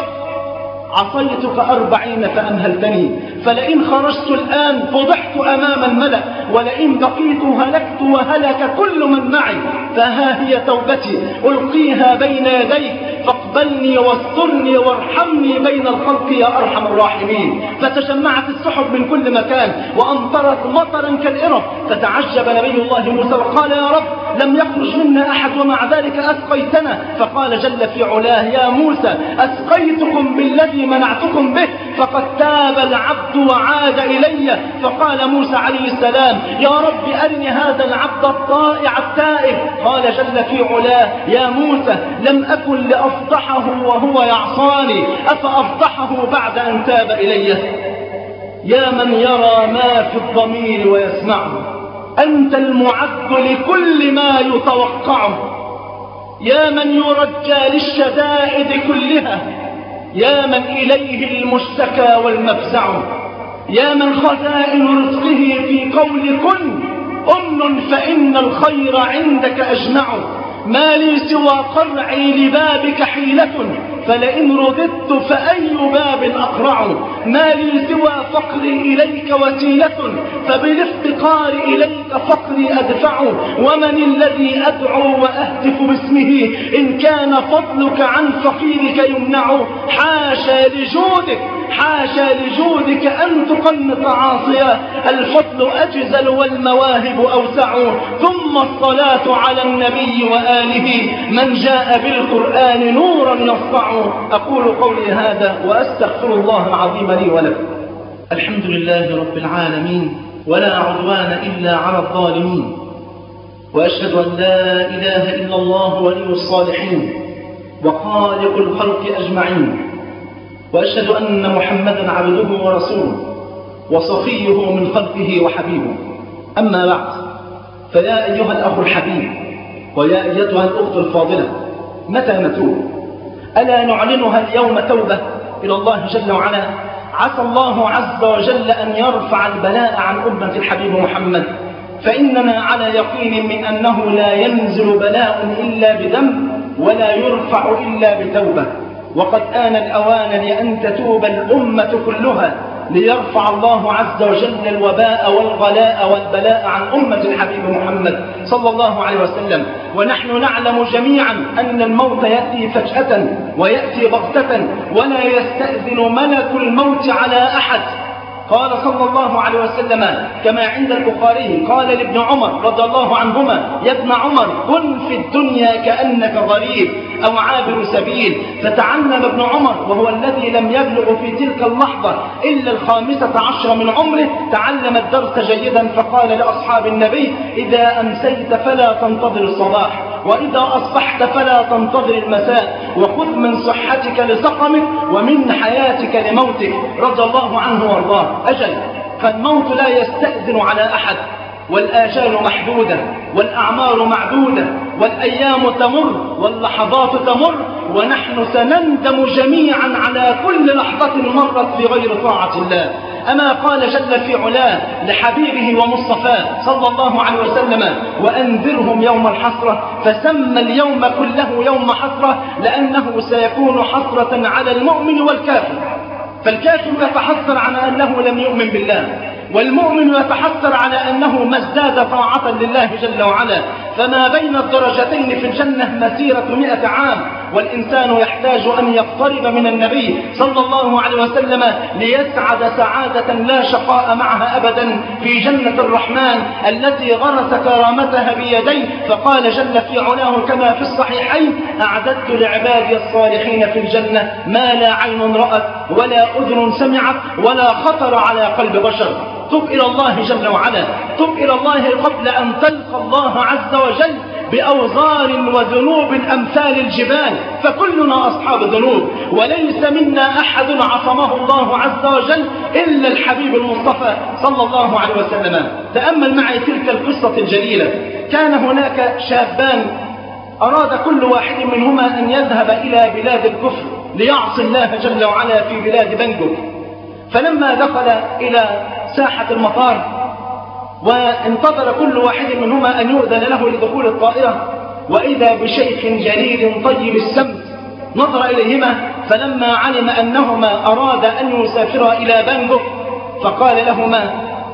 عصيتك 40 فأمهلتني، فلئن خرجت الآن فضحت أمام الملأ، ولئن بقيت هلكت وهلك كل من معي، فها هي توبتي ألقيها بين يديك، فاقبلني واسترني وارحمني بين الخلق يا أرحم الراحمين. فتجمعت السحب من كل مكان وأمطرت مطرا كالإرب، فتعجب نبي الله موسى وقال: يا رب، لم يخرج منا أحد ومع ذلك أسقيتنا. فقال جل في علاه: يا موسى، أسقيتكم بالذي منعتكم به، فقد تاب العبد وعاد إلي. فقال موسى عليه السلام: يا رب، أرني هذا العبد الطائع التائب. قال جل في علاه: يا موسى، لم أكن لأفضحه وهو يعصاني، أفأفضحه بعد أن تاب إلي؟ يا من يرى ما في الضمير ويسمعه، أنت المعد لكل ما يتوقعه، يا من يرجى للشدائد كلها، يا من إليه المشتكى والمفزع، يا من خزائن رزقه في قول كن أمن فإن الخير عندك أجمع. ما لي سوى قرعي لبابك حيلة، فلئن رددت فأي باب أقرع. ما لي سوى فقري إليك وسيلة، فبالافتقار إليك فقري أدفع. ومن الذي أدعو وأهتف باسمه، إن كان فضلك عن فقيرك يمنع. حاشا لجودك، حاشا لجودك أن تقنط عاصيا، الفضل أجزل والمواهب أوسع. ثم الصلاة على النبي وآله من جاء بالقرآن نورا يسطع. أقول قولي هذا وأستغفر الله العظيم لي ولكم. الحمد لله رب العالمين، ولا عدوان إلا على الظالمين، وأشهد أن لا إله إلا الله ولي الصالحين وخالق الخلق أجمعين، وأشهد أن محمدا عبده ورسوله وصفيه من خلقه وحبيبه. أما بعد، فيا أيها الأخ الحبيب ويا أيتها الأخت الفاضلة، متى نتوب؟ ألا نعلنها اليوم توبة إلى الله جل وعلا؟ عسى الله عز وجل أن يرفع البلاء عن أمة الحبيب محمد، فإننا على يقين من أنه لا ينزل بلاء إلا بذنب ولا يرفع إلا بتوبة. وقد آن الأوان لأن تتوب الأمة كلها ليرفع الله عز وجل الوباء والغلاء والبلاء عن أمة الحبيب محمد صلى الله عليه وسلم. ونحن نعلم جميعا أن الموت يأتي فجأة ويأتي بغتة، ولا يستأذن ملك الموت على أحد. قال صلى الله عليه وسلم كما عند البخاري، قال لابن عمر رضي الله عنهما: يا ابن عمر، كن في الدنيا كأنك غريب أو عابر سبيل. فتعلم ابن عمر، وهو الذي لم يبلغ في تلك اللحظة إلا 15 من عمره، تعلم الدرس جيدا، فقال لأصحاب النبي: إذا أمسيت فلا تنتظر الصباح، وإذا أصبحت فلا تنتظر المساء، وخذ من صحتك لسقمك ومن حياتك لموتك. رضي الله عنه وارضاه. أجل، فالموت لا يستأذن على أحد، والآجال محدودة، والأعمار معدودة، والأيام تمر، واللحظات تمر، ونحن سنندم جميعا على كل لحظة مرت في غير طاعة الله. أما قال جل في علاه لحبيبه ومصطفاه صلى الله عليه وسلم: وأنذرهم يوم الحسرة، فسمى اليوم كله يوم حسرة، لأنه سيكون حسرة على المؤمن والكافر. فالكافر يتحسر على أنه لم يؤمن بالله، والمؤمن يتحسر على أنه ما ازداد طاعة لله جل وعلا. فما بين الدرجتين في الجنة مسيرة 100 عام، والإنسان يحتاج أن يقترب من النبي صلى الله عليه وسلم ليسعد سعادة لا شقاء معها أبدا في جنة الرحمن التي غرس كرامتها بيديه. فقال جل في علاه كما في الصحيحين: أعددت لعبادي الصالحين في الجنة ما لا عين رأت ولا أذن سمعت ولا خطر على قلب بشر. تب إلى الله جل وعلا، تب إلى الله قبل أن تلقى الله عز وجل بأوزار وذنوب أمثال الجبال، فكلنا أصحاب ذنوب، وليس منا أحد عصمه الله عز وجل إلا الحبيب المصطفى صلى الله عليه وسلم. تأمل معي تلك القصة الجليلة. كان هناك شابان أراد كل واحد منهما أن يذهب إلى بلاد الكفر ليعصي الله جل وعلا في بلاد بنجوك. فلما دخل إلى ساحة المطار وانتظر كل واحد منهما أن يؤذن له لدخول الطائرة، وإذا بشيخ جليل طيب السمت نظر إليهما، فلما علم أنهما أراد أن يسافرا إلى بنجوك فقال لهما: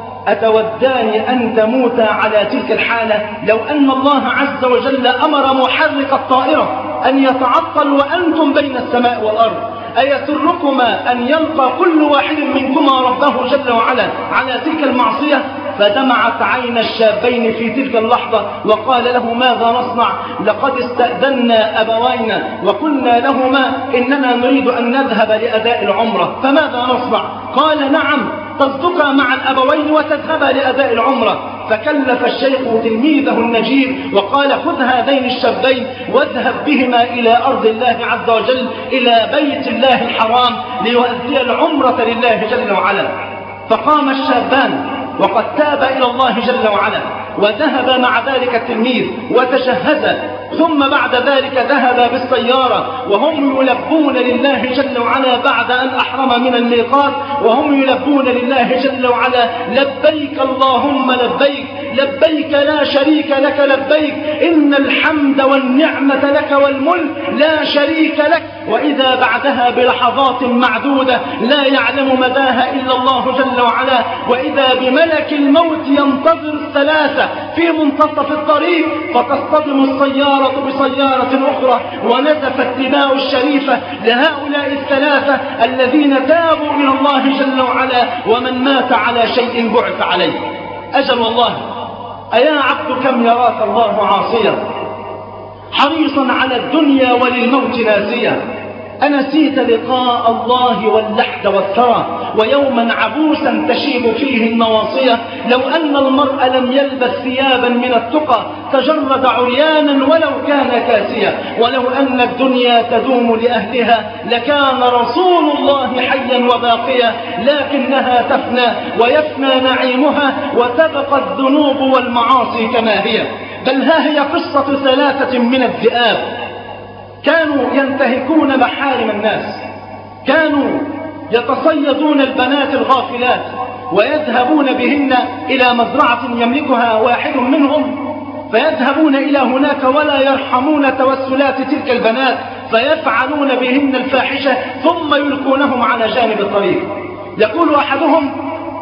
أتودان أن تموتا على تلك الحالة لو أن الله عز وجل أمر محرك الطائرة أن يتعطل وأنتم بين السماء والأرض؟ أيسركما أن يلقى كل واحد منكما ربه جل وعلا على تلك المعصية؟ فدمعت عين الشابين في تلك اللحظة وقال له: ماذا نصنع؟ لقد استأذنا أبوينا وقلنا لهما إننا نريد أن نذهب لأداء العمرة، فماذا نصنع؟ قال: نعم، تصدقا مع الأبوين وتذهبا لأداء العمرة. فكلف الشيخ تلميذه النجيب وقال: خذ هذين الشابين واذهب بهما إلى أرض الله عز وجل، إلى بيت الله الحرام، ليؤدي العمرة لله جل وعلا. فقام الشابان وقد تاب إلى الله جل وعلا، وذهب مع ذلك التلميذ وتشهد، ثم بعد ذلك ذهب بالسيارة وهم يلبون لله جل وعلا بعد أن أحرم من الميقات، وهم يلبون لله جل وعلا: لبيك اللهم لبيك، لبيك لا شريك لك لبيك، إن الحمد والنعمة لك والملك لا شريك لك. وإذا بعدها بلحظات معدودة لا يعلم مداها إلا الله جل وعلا، وإذا بملك الموت ينتظر الثلاثة في منتصف الطريق، فتصطدم السيارة بسيارة أخرى، ونزفت دماء الشريفة لهؤلاء الثلاثة الذين تابوا إلى الله جل وعلا، ومن مات على شيء بعث عليه. أجل والله، أيا عبد كم يراك الله عاصيا، حريصا على الدنيا وللموت ناسيا، أنسيت لقاء الله واللحد والثرى، ويوما عبوسا تشيب فيه النواصية. لو أن المرء لم يلبس ثيابا من التقى تجرد عريانا ولو كان كاسيا، ولو أن الدنيا تدوم لأهلها لكان رسول الله حيا وباقيا، لكنها تفنى ويفنى نعيمها، وتبقى الذنوب والمعاصي كما هي. بل ها هي قصة ثلاثة من الذئاب كانوا ينتهكون محارم الناس، كانوا يتصيدون البنات الغافلات ويذهبون بهن إلى مزرعة يملكها واحد منهم، فيذهبون إلى هناك ولا يرحمون توسلات تلك البنات، فيفعلون بهن الفاحشة ثم يلقونهم على جانب الطريق. يقول أحدهم: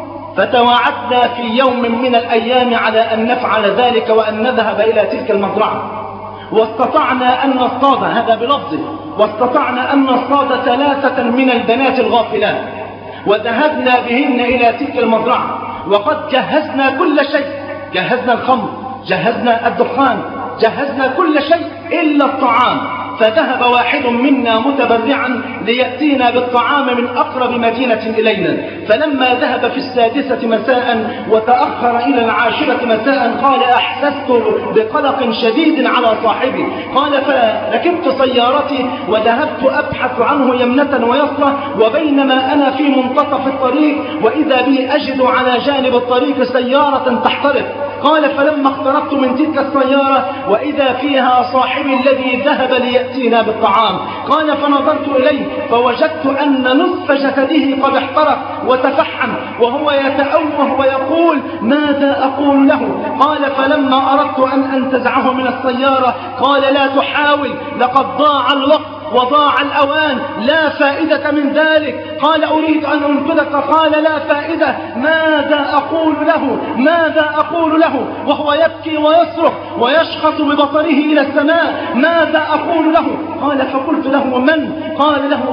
فتواعدنا في يوم من الأيام على أن نفعل ذلك وأن نذهب إلى تلك المزرعة، واستطعنا أن نصطاد، هذا بلفظه، واستطعنا أن نصطاد ثلاثة من البنات الغافلات، وذهبنا بهن إلى تلك المزرعة، وقد جهزنا كل شيء، جهزنا الخمر، جهزنا الدخان، جهزنا كل شيء إلا الطعام. فذهب واحد منا متبرعا ليأتينا بالطعام من أقرب مدينة إلينا، فلما ذهب في 6 مساء وتأخر إلى 10 مساء قال أحسست بقلق شديد على صاحبي. قال فركبت سيارتي وذهبت أبحث عنه يمنة ويسرى، وبينما أنا في منتصف الطريق وإذا بي أجد على جانب الطريق سيارة تحترق. قال فلما اقتربت من تلك السيارة وإذا فيها صاحبي الذي ذهب ليأتينا بالطعام. قال فنظرت إليه فوجدت أن نصف جسده قد احترق وتفحم وهو يتأوه ويقول ماذا أقول له؟ قال فلما أردت أن أنتزعه من السيارة قال لا تحاول، لقد ضاع الوقت وضاع الأوان، لا فائدة من ذلك. قال أريد أن أنقذك. قال لا فائدة، ماذا أقول له؟ ماذا أقول له؟ وهو يبكي ويصرخ ويشخص ببصره إلى السماء، ماذا أقول له؟ قال فقلت له من؟ قال له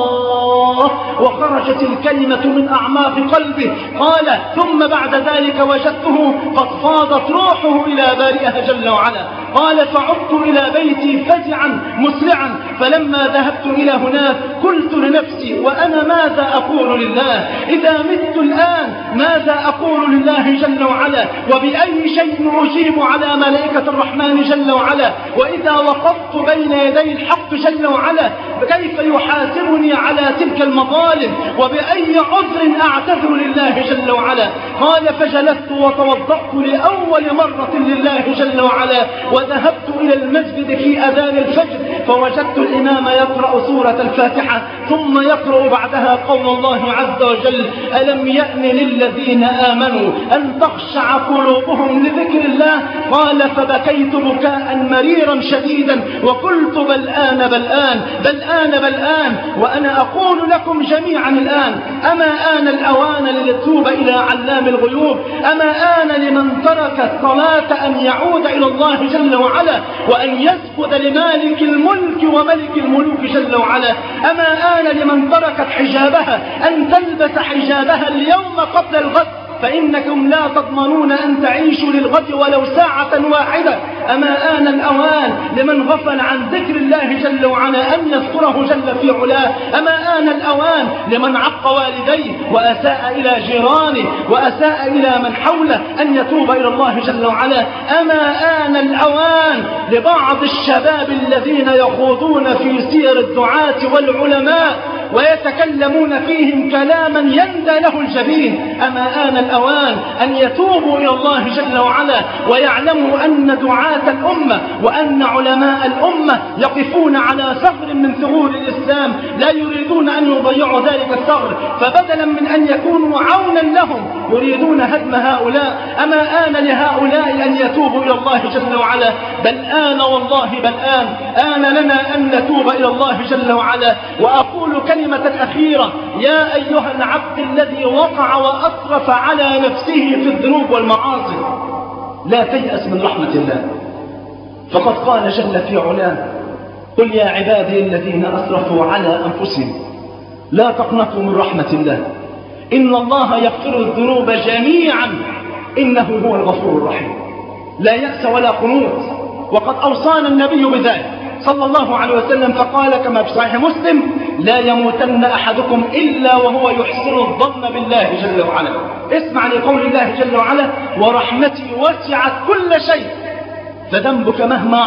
الله، وخرجت الكلمة من أعماق قلبه. قال ثم بعد ذلك وجدته قد فاضت روحه إلى بارئها جل وعلا. قال فعدت إلى بيتي فزعا مسرعا، فلما ذهبت إلى هناك قلت لنفسي وأنا ماذا أقول لله؟ إذا مت الآن ماذا أقول لله جل وعلا؟ وبأي شيء أجيب على ملائكة الرحمن جل وعلا؟ وإذا وقفت بين يدي الحق جل وعلا كيف يحاسبني على تلك المظالم؟ وبأي عذر أعتذر لله جل وعلا؟ قال فجلست وتوضأت لأول مرة لله جل وعلا، وذهبت إلى المسجد في أذان الفجر فوجدت الإمام يقرأ سورة الفاتحة ثم يقرأ بعدها قول الله عز وجل ألم يأن للذين آمنوا أن تخشع قلوبهم لذكر الله. قال فبكيت بكاء مريرا شديدا وقلت بل آن بل آن بل آن بل آن، وأنا أقول لكم جميعا الآن أما آن الأوان للتوب إلى علام الغيوب؟ أما آن لمن ترك الصلاة أن يعود إلى الله جل وعلا وأن يسجد لمالك الملك وملك الملوك جل وعلا؟ أما آن لمن تركت حجابها أن تلبس حجابها اليوم قبل الغد، فإنكم لا تضمنون أن تعيشوا للغد ولو ساعة واحدة. أما آن الأوان لمن غفل عن ذكر الله جل وعلا أن يذكره جل في علاه؟ أما آن الأوان لمن عق والديه وأساء إلى جيرانه وأساء إلى من حوله أن يتوب إلى الله جل وعلا؟ أما آن الأوان لبعض الشباب الذين يخوضون في سير الدعاة والعلماء ويتكلمون فيهم كلاما يندى له الجبين؟ أما آن الأوان أن يتوبوا إلى الله جل وعلا ويعلموا أن دعاة الأمة وأن علماء الأمة يقفون على ثغر من ثغور الإسلام لا يريدون أن يضيعوا ذلك الثغر، فبدلا من أن يكونوا عونا لهم يريدون هدم هؤلاء. أما آن لهؤلاء أن يتوبوا إلى الله جل وعلا؟ بل آن والله بل آن لنا أن نتوب إلى الله جل وعلا. وأقول كلمة أخيرة: يا أيها العبد الذي وقع وأسرف على نفسه في الذنوب والمعاصي لا تيأس من رحمة الله، فقد قال جل في علاه: قل يا عبادي الذين أسرفوا على أنفسهم لا تقنطوا من رحمة الله إن الله يغفر الذنوب جميعا إنه هو الغفور الرحيم. لا يأس ولا قنوط، وقد أوصانا النبي بذلك صلى الله عليه وسلم فقال كما في صحيح مسلم: لا يموتن أحدكم إلا وهو يحسن الظن بالله جل وعلا. اسمع لقول الله جل وعلا: ورحمتي وسعت كل شيء. فذنبك مهما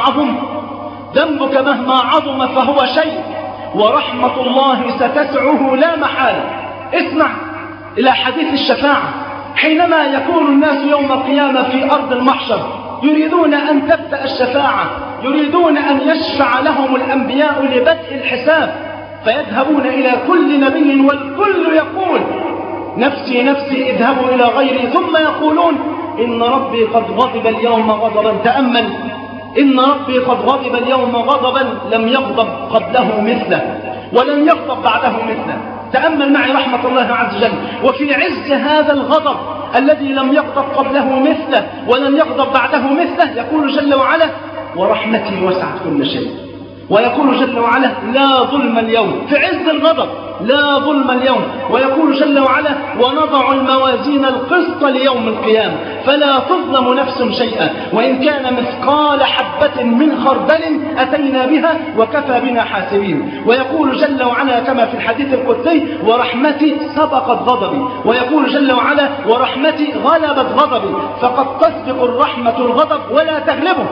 عظم فهو شيء، ورحمة الله ستسعه لا محالة. اسمع إلى حديث الشفاعة، حينما يكون الناس يوم القيامة في أرض المحشر يريدون أن تبدأ الشفاعة، يريدون أن يشفع لهم الأنبياء لبدء الحساب، فيذهبون إلى كل نبي والكل يقول: نفسي نفسي اذهبوا إلى غيري، ثم يقولون: إن ربي قد غضب اليوم غضبا. تأمل: إن ربي قد غضب اليوم غضبا لم يغضب قبله مثله ولن يغضب بعده مثله. تأمل معي رحمة الله عز وجل. وفي عز هذا الغضب الذي لم يغضب قبله مثله ولن يغضب بعده مثله يقول جل وعلا: ورحمتي وسعت كل شيء. ويقول جل وعلا: لا ظلم اليوم. في عز الغضب لا ظلم اليوم. ويقول جل وعلا ونضع الموازين القسط ليوم القيامة فلا تظلم نفس شيئا وإن كان مثقال حبة من خردل أتينا بها وكفى بنا حاسبين. ويقول جل وعلا كما في الحديث القدسي ورحمتي سبقت غضبي. ويقول جل وعلا ورحمتي غلبت غضبي. فقد تسبق الرحمة الغضب ولا تغلبه.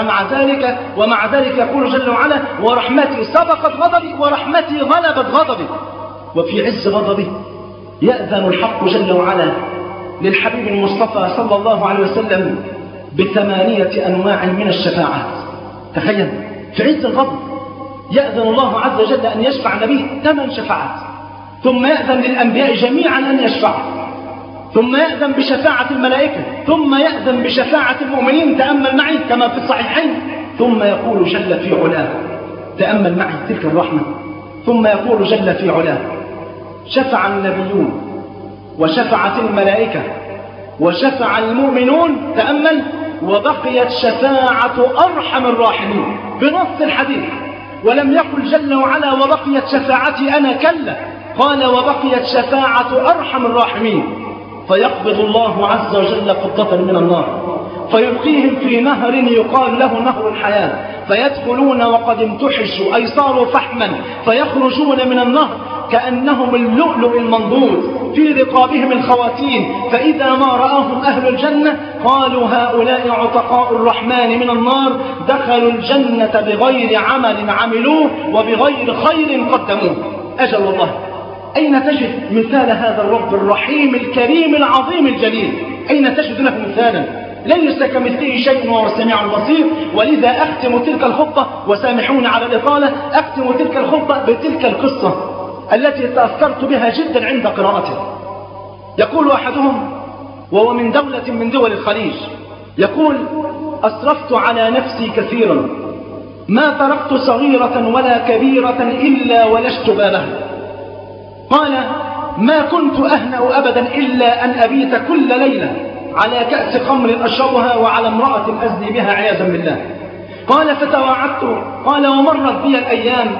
ومع ذلك يقول جل وعلا ورحمتي سبقت غضبي ورحمتي غلبت غضبي. وفي عز غضبه يأذن الحق جل وعلا للحبيب المصطفى صلى الله عليه وسلم ب8 أنواع من الشفاعات. تخيل في عز الغضب يأذن الله عز وجل أن يشفع النبي 8 شفاعات، ثم يأذن للأنبياء جميعا أن يشفعوا، ثم يأذن بشفاعة الملائكة، ثم يأذن بشفاعة المؤمنين. تأمل معي كما في الصحيحين. ثم يقول جل في علاه، تأمل معي تلك الرحمة. ثم يقول جل في علاه شفع النبيون وشفعت الملائكة وشفع المؤمنون. تأمل وبقيت شفاعة أرحم الراحمين بنص الحديث. ولم يقل جل وعلا وبقيت شفاعتي أنا، كلا، قال وبقيت شفاعة أرحم الراحمين. فيقبض الله عز وجل قبضة من النار فيلقيهم في نهر يقال له نهر الحياة، فيدخلون وقد امتحشوا أي صاروا فحما، فيخرجون من النهر كأنهم اللؤلؤ المنضود في رقابهم الخواتيم. فإذا ما رآهم أهل الجنة قالوا هؤلاء عتقاء الرحمن من النار دخلوا الجنة بغير عمل عملوه وبغير خير قدموه. أجل الله، أين تجد مثال هذا الرب الرحيم الكريم العظيم الجليل؟ أين تجد له مثالا؟ ليس كمثله شيء وهو السميع البصير. ولذا أختم تلك الخطبة، وسامحون على الإطالة، أختم تلك الخطبة بتلك القصة التي تأثرت بها جدا عند قراءتها. يقول أحدهم وهو من دولة من دول الخليج، يقول أسرفت على نفسي كثيرا، ما تركت صغيرة ولا كبيرة إلا ولشت بابها. قال ما كنت أهنأ أبدا إلا أن أبيت كل ليلة على كأس خمر أشربها وعلى امرأة أزني بها عياذا بالله. قال فتواعدت، قال ومرت بي الأيام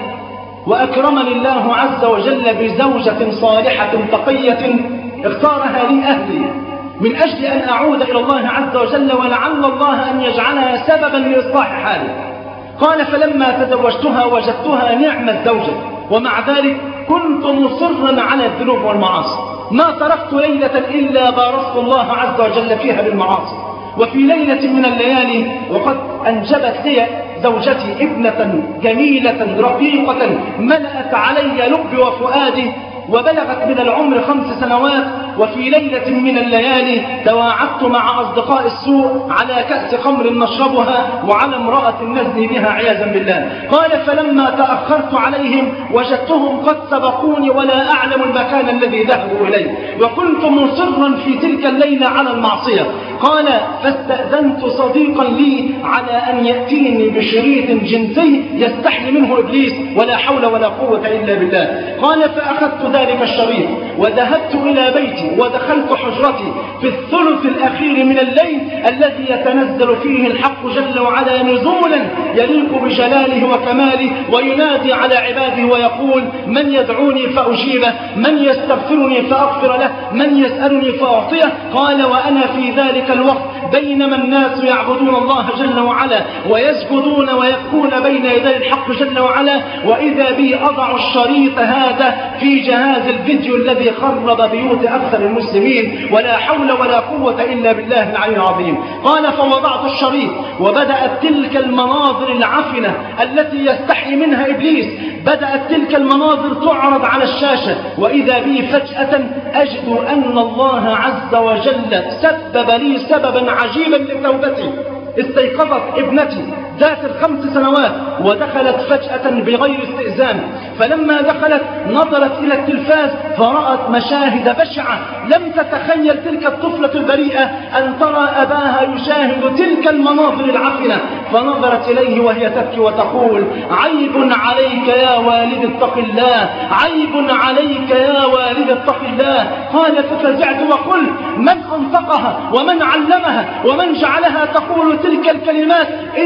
وأكرمني الله عز وجل بزوجة صالحة تقية اختارها لي أهلي من أجل أن أعود إلى الله عز وجل ولعل الله أن يجعلها سببا لإصلاح حالي. قال فلما تزوجتها وجدتها نعم الزوجة، ومع ذلك كنت مصرا على الذنوب والمعاصي، ما تركت ليلة إلا بارزت الله عز وجل فيها بالمعاصي. وفي ليلة من الليالي وقد أنجبت لي زوجتي ابنة جميلة رقيقة ملأت علي لبي وفؤادي وبلغت من العمر 5 سنوات. وفي ليلة من الليالي تواعدت مع أصدقاء السوء على كأس خمر نشربها وعلى امرأة نزني بها عياذا بالله. قال فلما تأخرت عليهم وجدتهم قد سبقوني ولا أعلم المكان الذي ذهبوا إليه، وكنت مصرا في تلك الليلة على المعصية. قال فاستأذنت صديقا لي على أن يأتيني بشريط جنسي يستحي منه إبليس، ولا حول ولا قوة إلا بالله. قال فأخذت ذلك الشريط وذهبت إلى بيتي ودخلت حجرتي في الثلث الأخير من الليل الذي يتنزل فيه الحق جل وعلا نزولا يليق بجلاله وكماله، وينادي على عباده ويقول من يدعوني فأجيبه، من يستغفرني فأغفر له، من يسألني فأعطيه. قال وأنا في ذلك الوقت بينما الناس يعبدون الله جل وعلا ويسجدون ويبكون بين يدي الحق جل وعلا، وإذا بي أضع الشريط هذا في جهاز الفيديو الذي خرب بيوت أكثر المسلمين، ولا حول ولا قوة إلا بالله العلي العظيم. قال فوضعت الشريط وبدأت تلك المناظر العفنة التي يستحي منها إبليس، بدأت تلك المناظر تعرض على الشاشة، وإذا بي فجأة أجد أن الله عز وجل سبب لي سببا عجيبا لتوبتي. استيقظت ابنتي ذات ال5 سنوات ودخلت فجأة بغير استئذان، فلما دخلت نظرت إلى التلفاز فرأت مشاهد بشعة لم تتخيل تلك الطفلة البريئة أن ترى أباها يشاهد تلك المناظر العفنة، فنظرت إليه وهي تبكي وتقول عيب عليك يا والد اتق الله، عيب عليك يا والد اتق الله. قال ففزعت وقلت من أنطقها ومن علمها ومن جعلها تقول تلك الكلمات؟ إنه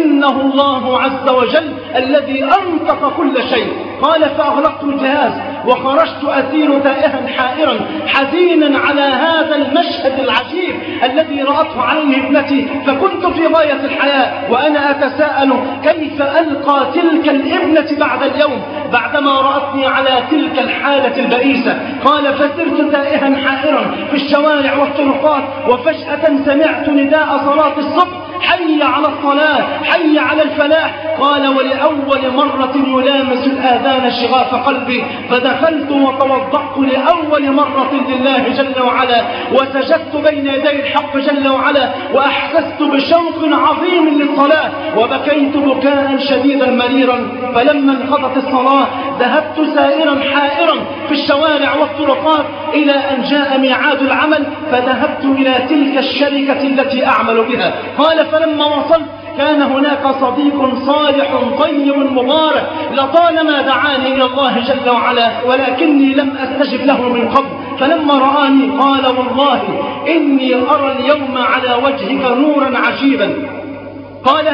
الله عز وجل الذي أنطق كل شيء. قال فأغلقت الجهاز وخرجت أسير تائها حائرا حزينا على هذا المشهد العجيب الذي رأته عليه ابنتي، فكنت في غاية الحياة وأنا أتساءل كيف ألقى تلك الابنة بعد اليوم بعدما رأتني على تلك الحالة البئيسة. قال فسرت تائها حائرا في الشوارع والطرقات، وفجأة سمعت نداء صلاة الصبح: حي على الصلاة، حي على الفلاح. قال ولأول مرة يلامس الآذان شغاف قلبي، فدخلت وتوضأت لأول مرة لله جل وعلا، وسجدت بين يدي الحق جل وعلا، وأحسست بشوق عظيم للصلاة، وبكيت بكاء شديدا مريرا. فلما انقضت الصلاة ذهبت سائرا حائرا في الشوارع والطرقات إلى أن جاء ميعاد العمل، فذهبت إلى تلك الشركة التي أعمل بها. قال فلما وصلت كان هناك صديق صالح طيب مبارك لطالما دعاني إلى الله جل وعلا، ولكني لم أستجب له من قبل. فلما رآني قال والله إني أرى اليوم على وجهك نورا عجيبا. قال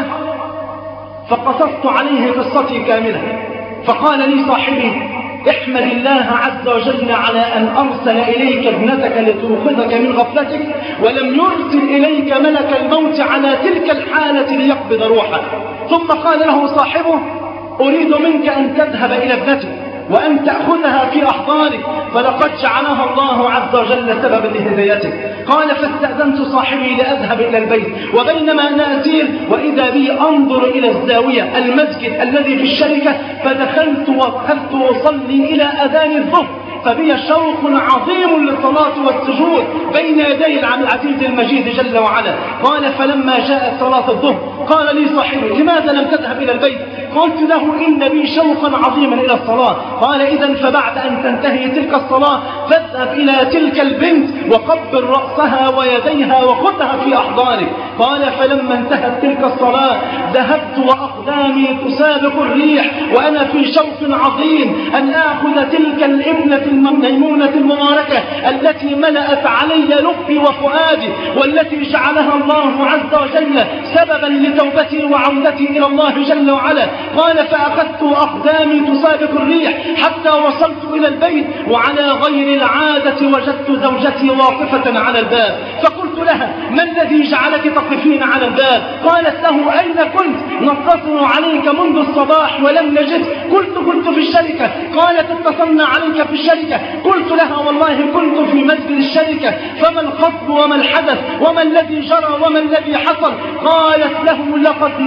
فقصصت عليه قصتي كاملة، فقال لي صاحبي: احمد الله عز وجل على أن أرسل إليك ابنتك لتوقظك من غفلتك، ولم يرسل إليك ملك الموت على تلك الحالة ليقبض روحك. ثم قال له صاحبه: أريد منك أن تذهب إلى ابنتك وأن تأخذها في أحضانك، فلقد جعلها الله عز وجل سببا لهدايتك. قال فاستأذنت صاحبي لأذهب إلى البيت، وبينما أنا أسير وإذا بي أنظر إلى الزاوية المسجد الذي في الشركة، فدخلت وأخذت أصلي إلى أذان الظهر، فبي شوق عظيم للصلاة والسجود بين يدي العزيز المجيد جل وعلا. قال فلما جاءت صلاة الظهر قال لي صاحبي: لماذا لم تذهب إلى البيت؟ قلت له: إن بي شوقا عظيما إلى الصلاة. قال إذن فبعد أن تنتهي تلك الصلاة فاذهب إلى تلك البنت وقبل رأسها ويديها وخذها في أحضانك. قال فلما انتهت تلك الصلاة ذهبت وأقدامي تسابق الريح وأنا في شوق عظيم أن آخذ تلك الابنة الميمونة المباركة التي ملأت علي لبي وفؤادي، والتي جعلها الله عز وجل سببا لتوبتي وعودتي إلى الله جل وعلا. قال فأخذت أقدامي تسابق الريح حتى وصلت إلى البيت، وعلى غير العادة وجدت زوجتي واقفة على الباب، فقلت لها: ما الذي جعلك تقفين على الباب؟ قالت له: أين كنت؟ نتصل عليك منذ الصباح ولم نجد. كنت في الشركة. قالت: اتصلنا عليك في الشركة. قلت لها: والله كنت في مسجد الشركة، فما الخطب وما الحدث وما الذي جرى وما الذي حصل؟ قالت له: لقد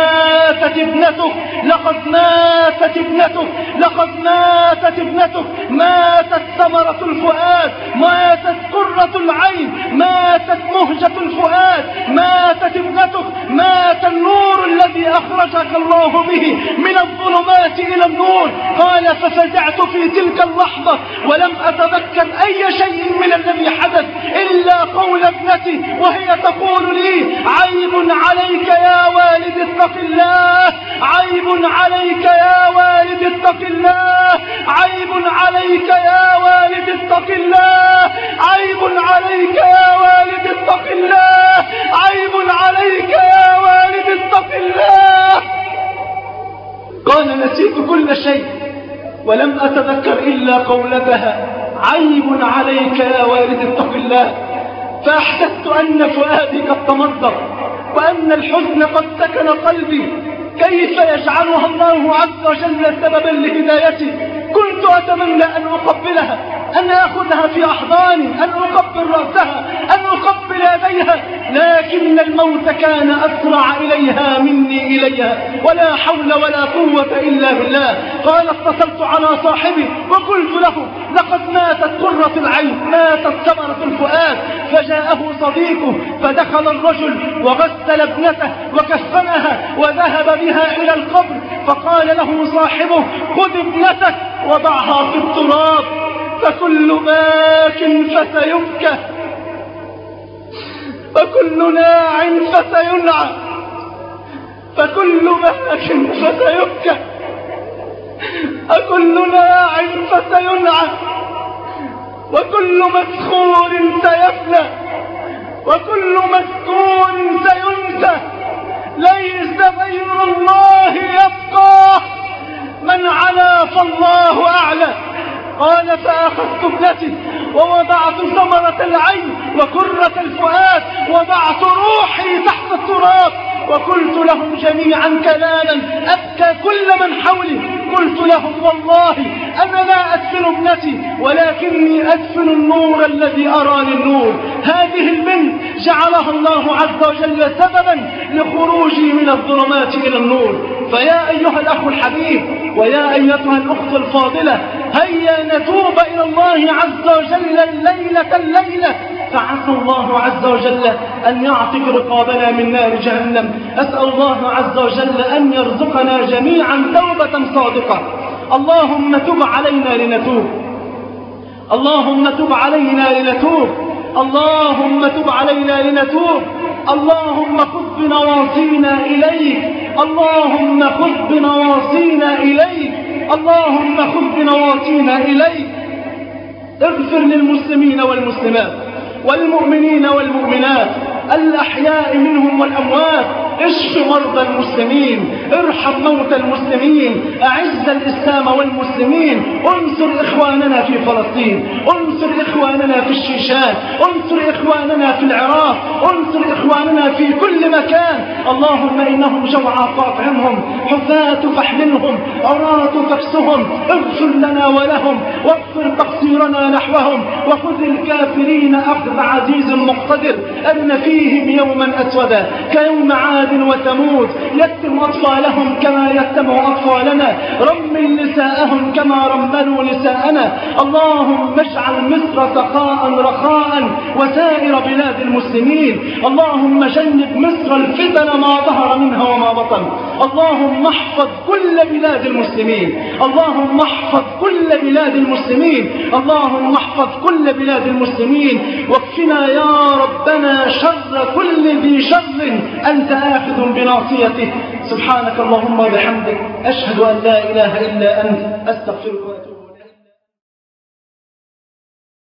ماتت ابنتك، لقد ماتت ابنتك، لقد ماتت ابنتك، ماتت ثمرة الفؤاد، ماتت قرة العين، ماتت مهجة الفؤاد، ماتت ابنتك، مات النور الذي أخرجك الله به من الظلمات إلى النور. قال ففزعت في تلك اللحظة ولم أتذكر أي شيء من الذي حدث إلا قول ابنتي وهي تقول لي: عيب عليك يا والد اتق الله، عيب عليك يا والد اتق الله، عيب عليك يا والد اتق الله، عيب عليك يا والد اتق الله، عيب عليك يا والد اتق الله. قال نسيت كل شيء ولم أتذكر إلا قولتها: عيب عليك يا والد اتق الله. فأحسست أن فؤادي قد تمزق وأن الحزن قد سكن قلبي. كيف يجعلها الله عز وجل سببا لهدايتي؟ كنت أتمنى أن أقبلها، أن أخذها في أحضاني، أن أقبل رأسها، أن أقبل يديها، لكن الموت كان أسرع إليها مني إليها، ولا حول ولا قوة إلا بالله. قال اتصلت على صاحبي وقلت له: لقد ماتت قرة العين، ماتت ثمرة الفؤاد. فجاءه صديقه فدخل الرجل وغسل ابنته وكفنها وذهب بها إلى القبر، فقال له صاحبه: خذ ابنتك وضعها في التراب، فكل باك فسيبكى، فكل ناع فسينعى، فكل باك فسيبكى، أكل ناع فسينعى، وكل مسخور سيفنى، وكل مسكون سينسى. ليس غير الله يبقى، من علا فالله أعلى. قال فأخذت ابنتي ووضعت ثمرة العين وكرة الفؤاد، وضعت روحي تحت التراب، وقلت لهم جميعا كلاما أبكى كل من حولي. قلت لهم والله أنا لا أدفن ابنتي، ولكني أدفن النور الذي أراني النور. هذه البنت جعلها الله عز وجل سببا لخروجي من الظلمات إلى النور. فيا أيها الأخ الحبيب ويا أيتها الأخت الفاضلة، هيا نتوب إلى الله عز وجل الليلة، فعسى الله عز وجل أن يعتق رقابنا من نار جهنم. أسأل الله عز وجل أن يرزقنا جميعا توبة صادقة. اللهم تب علينا لنتوب، اللهم تب علينا لنتوب، اللهم تب علينا لنتوب. اللهم خذ بنواصينا إليك، اللهم خذ بنواصينا إليك، اللهم خذ بنواصينا إليك. اغفر للمسلمين والمسلمات والمؤمنين والمؤمنات الأحياء منهم والأموات، اشف مرضى المسلمين، ارحم موتى المسلمين، أعز الإسلام والمسلمين، انصر إخواننا في فلسطين، انصر إخواننا في الشيشان، انصر إخواننا في العراق، انصر إخواننا في كل مكان. اللهم إنهم جوعى فاطعمهم، حفاة فاحملهم، عراة فاكسهم، اغفر لنا ولهم، واغفر تقصيرنا نحوهم، وخذ الكافرين أخذ عزيز مقتدر، أن فيهم يوما أسودا كيوم عاد وثمود، يتم أطفالهم كما يتم أطفالنا، رمل نساءهم كما رملوا نساءنا. اللهم اجعل مصر سخاء رخاء وسائر بلاد المسلمين. اللهم جنب مصر الفتن ما ظهر منها وما بطن. اللهم احفظ كل بلاد المسلمين، اللهم احفظ كل بلاد المسلمين، اللهم احفظ كل بلاد المسلمين. واكفنا يا ربنا شر كل ذي شر أنت آخذ بناصيته. سبحانك اللهم وبحمدك، أشهد أن لا إله إلا أنت، أستغفرك وأتوب.